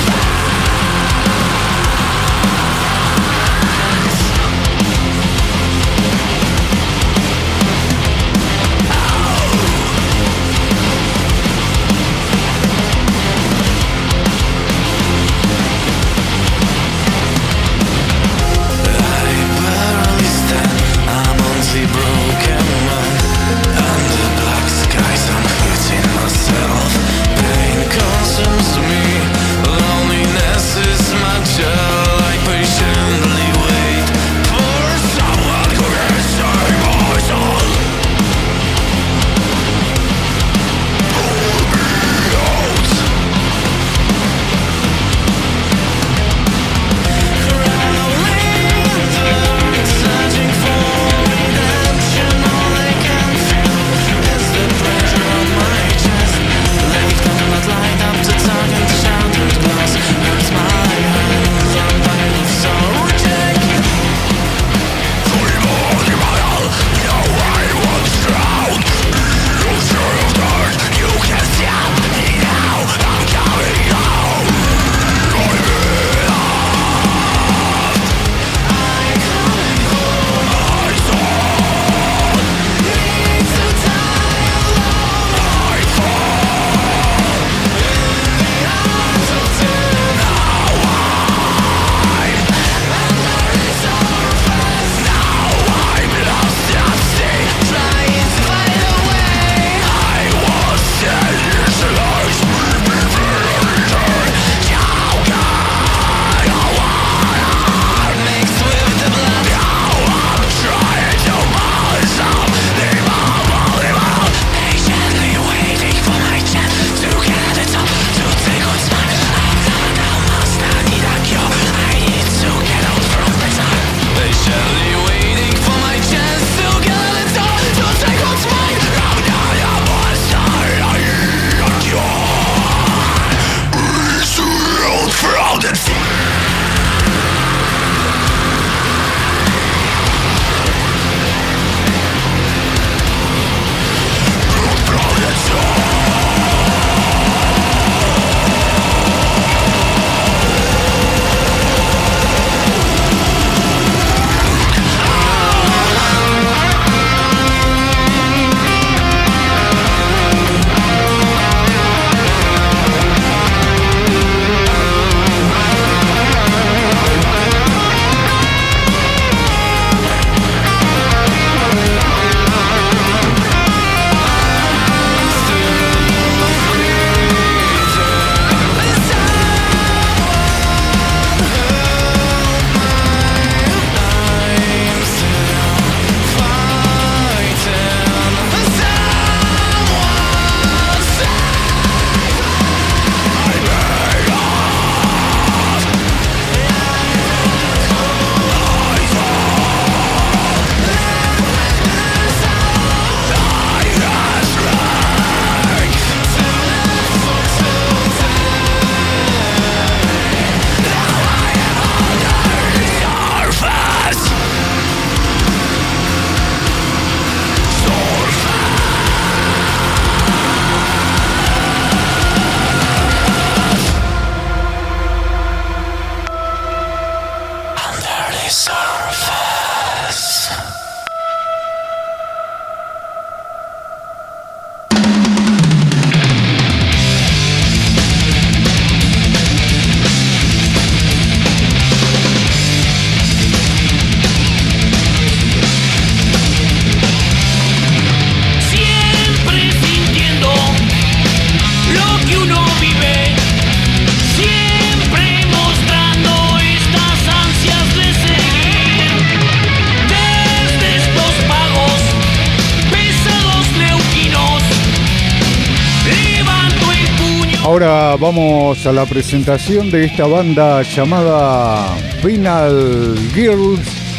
Ahora vamos a la presentación de esta banda llamada Final Girls,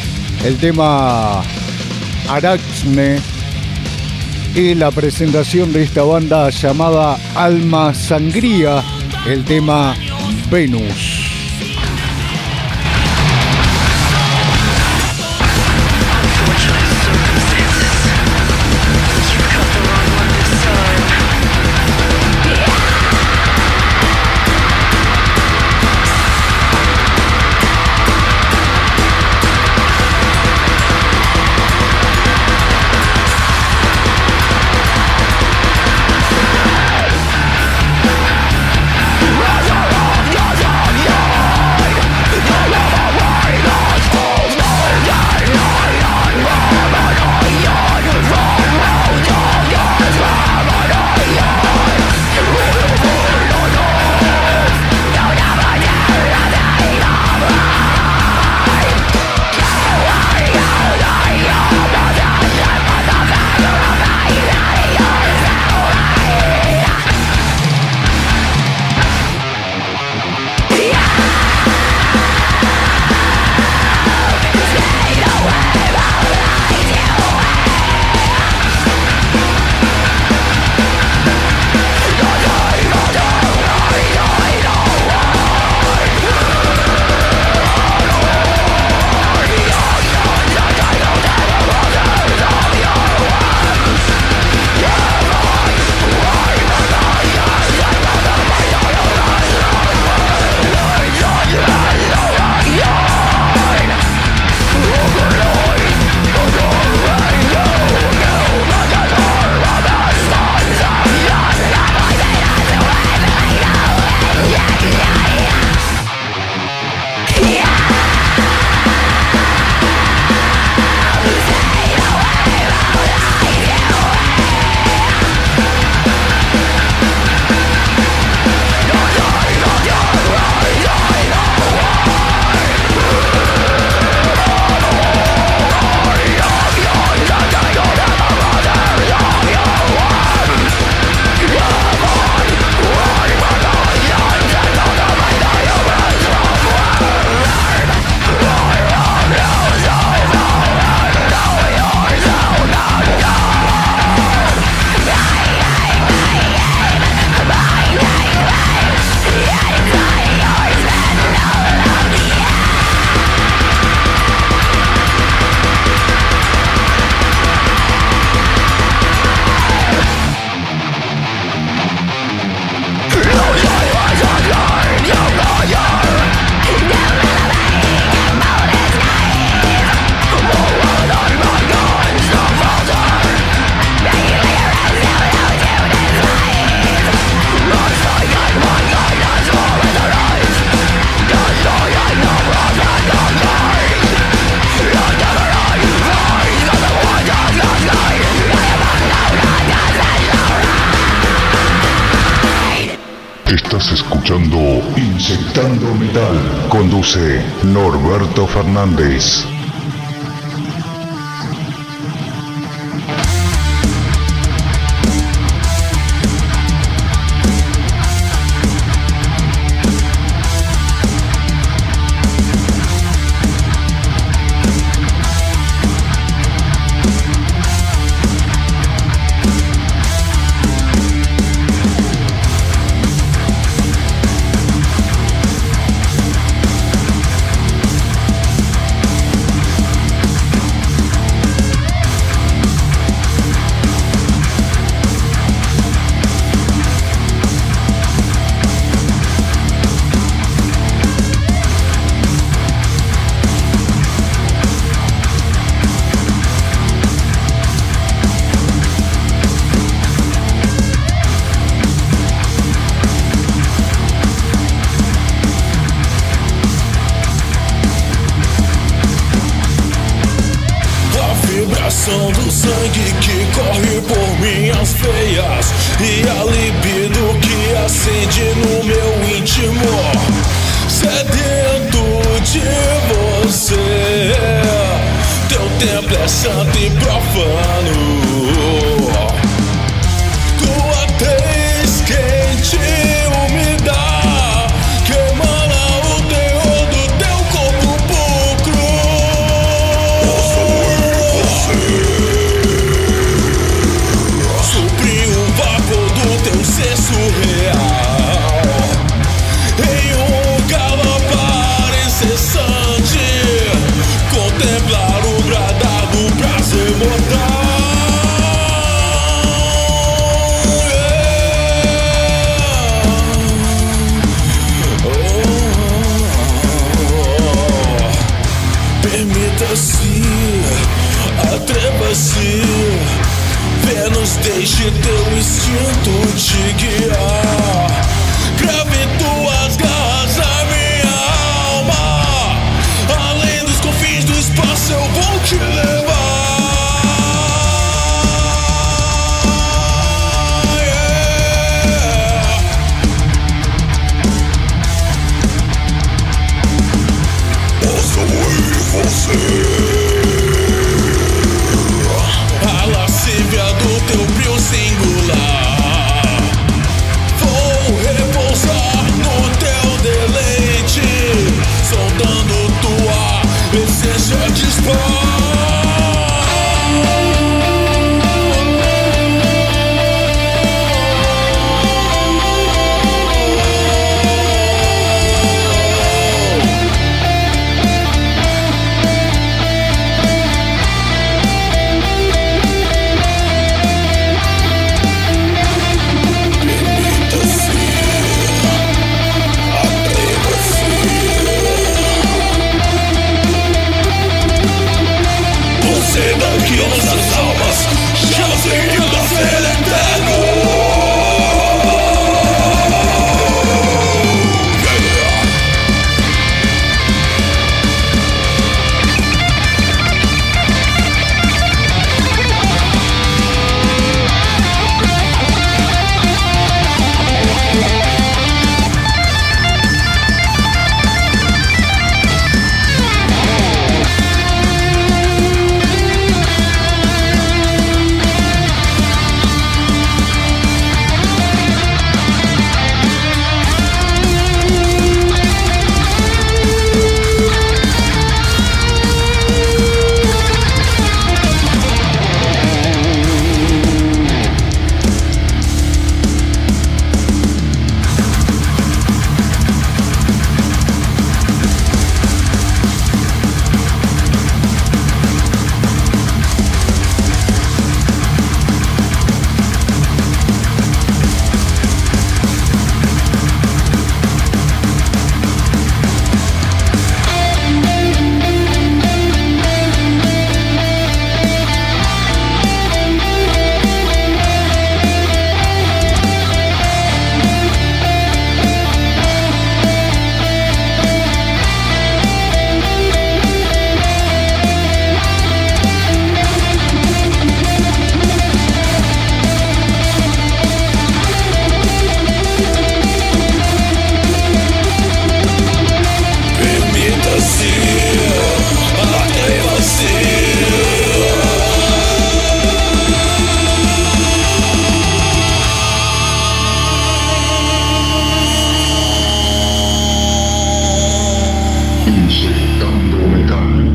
el tema Arachne, y la presentación de esta banda llamada Alma Sangría, el tema Venus. Circumstances, you cut the wrong one this time. Estás escuchando Inyectando Metal. Conduce Norberto Fernández. Do sangue que corre por minhas veias e a libido que acende no meu íntimo, sedento de você. Teu templo é santo e profano. Tua tez quente e úmida que emana o teor do teu corpo pulcro. Supri o vácuo do teu ser surreal em um galopar incessante, contemplar o bradar do prazer mortal. Permita-se, atreva-se, Vênus, deixe teu instinto te guiar. Grave tuas garras na minha alma, além dos confins do espaço eu vou te levar. Yeah. Posso ir você. A lascívia do teu brilho singular Inyectando metal.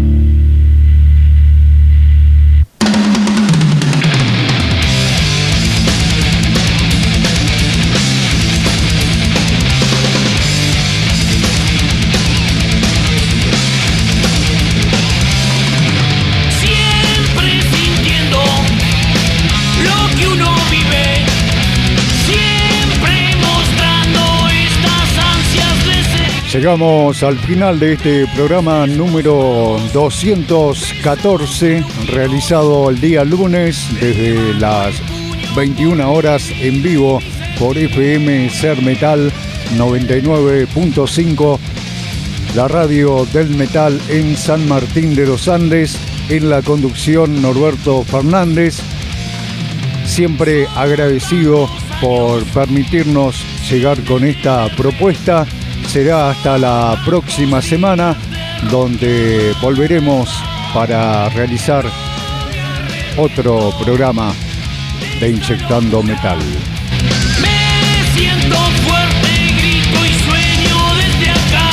Llegamos al final de este programa número doscientos catorce, realizado el día lunes desde las veintiuna horas en vivo por F M Ser Metal noventa y nueve punto cinco, la radio del metal en San Martín de los Andes. En la conducción, Norberto Fernández, siempre agradecido por permitirnos llegar con esta propuesta. Será hasta la próxima semana, donde volveremos para realizar otro programa de Inyectando Metal. Me siento fuerte, grito y sueño desde acá.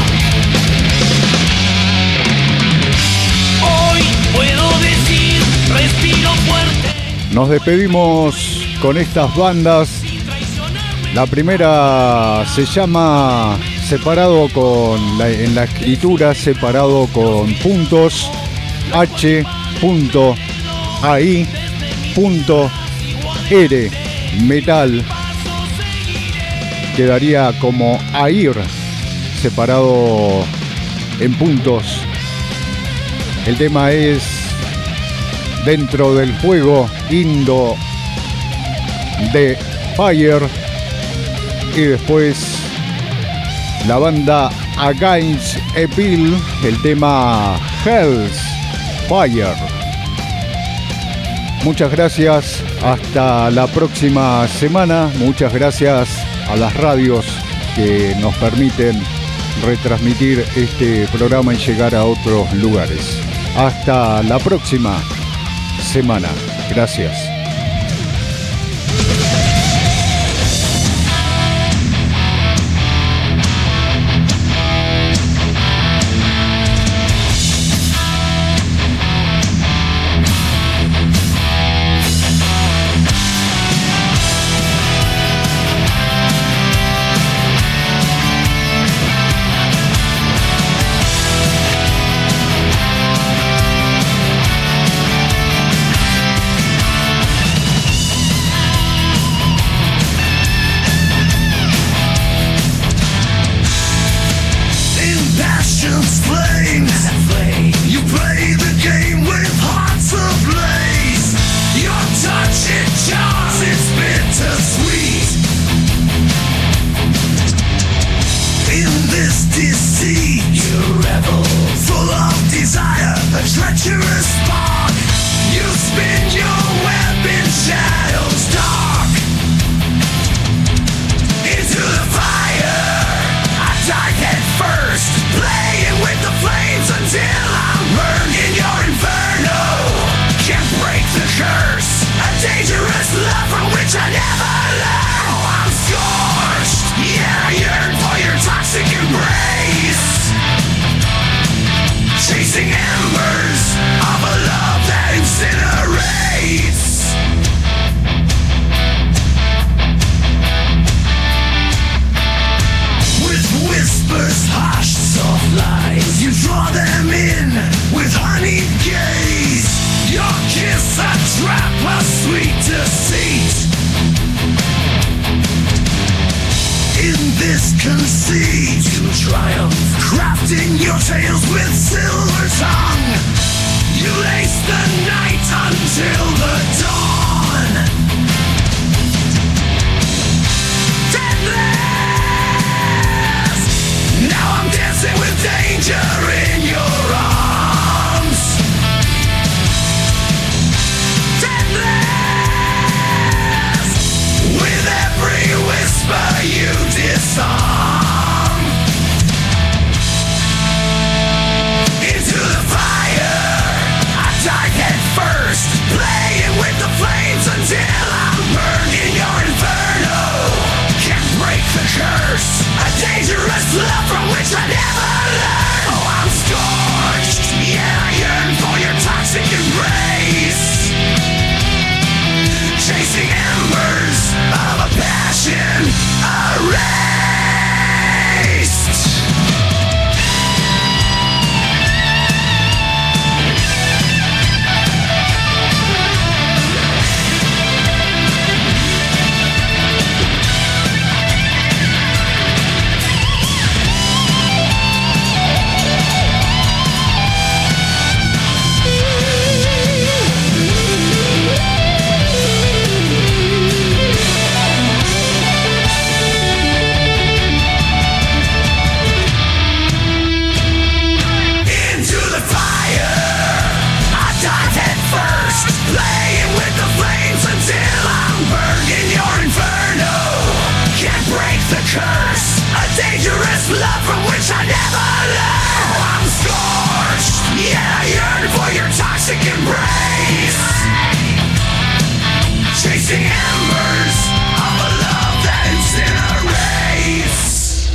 Hoy puedo decir, respiro fuerte. Nos despedimos con estas bandas. La primera se llama separado con la, en la escritura separado con puntos H A I R metal, quedaría como Air separado en puntos. El tema es Dentro del Fuego, Indo de Fire. Y después la banda Against Evil, el tema Hell's Fire. Muchas gracias, hasta la próxima semana. Muchas gracias a las radios que nos permiten retransmitir este programa y llegar a otros lugares. Hasta la próxima semana. Gracias. Dangerous love from which I never learned. dangerous love from which I never learned. Oh, I'm scorched, yeah, I yearn for your toxic embrace. Chasing embers of a love that incinerates.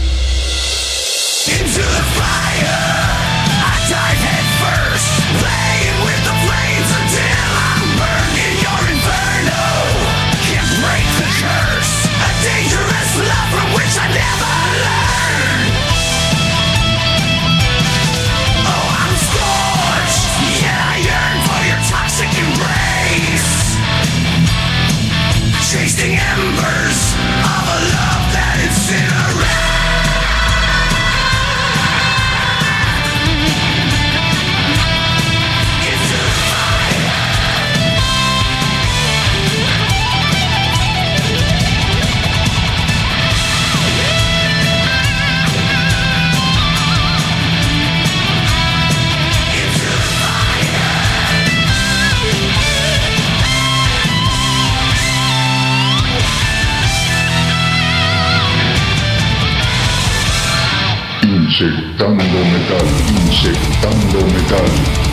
Into the fire, I dive head first, playing with the flames until I'm burned in your inferno. Can't break the curse, a dangerous love from which I never learned. Oh, I'm scorched, yeah, I yearn for your toxic embrace. Chasing embers of a love that incinerates. Inyectando metal, inyectando metal.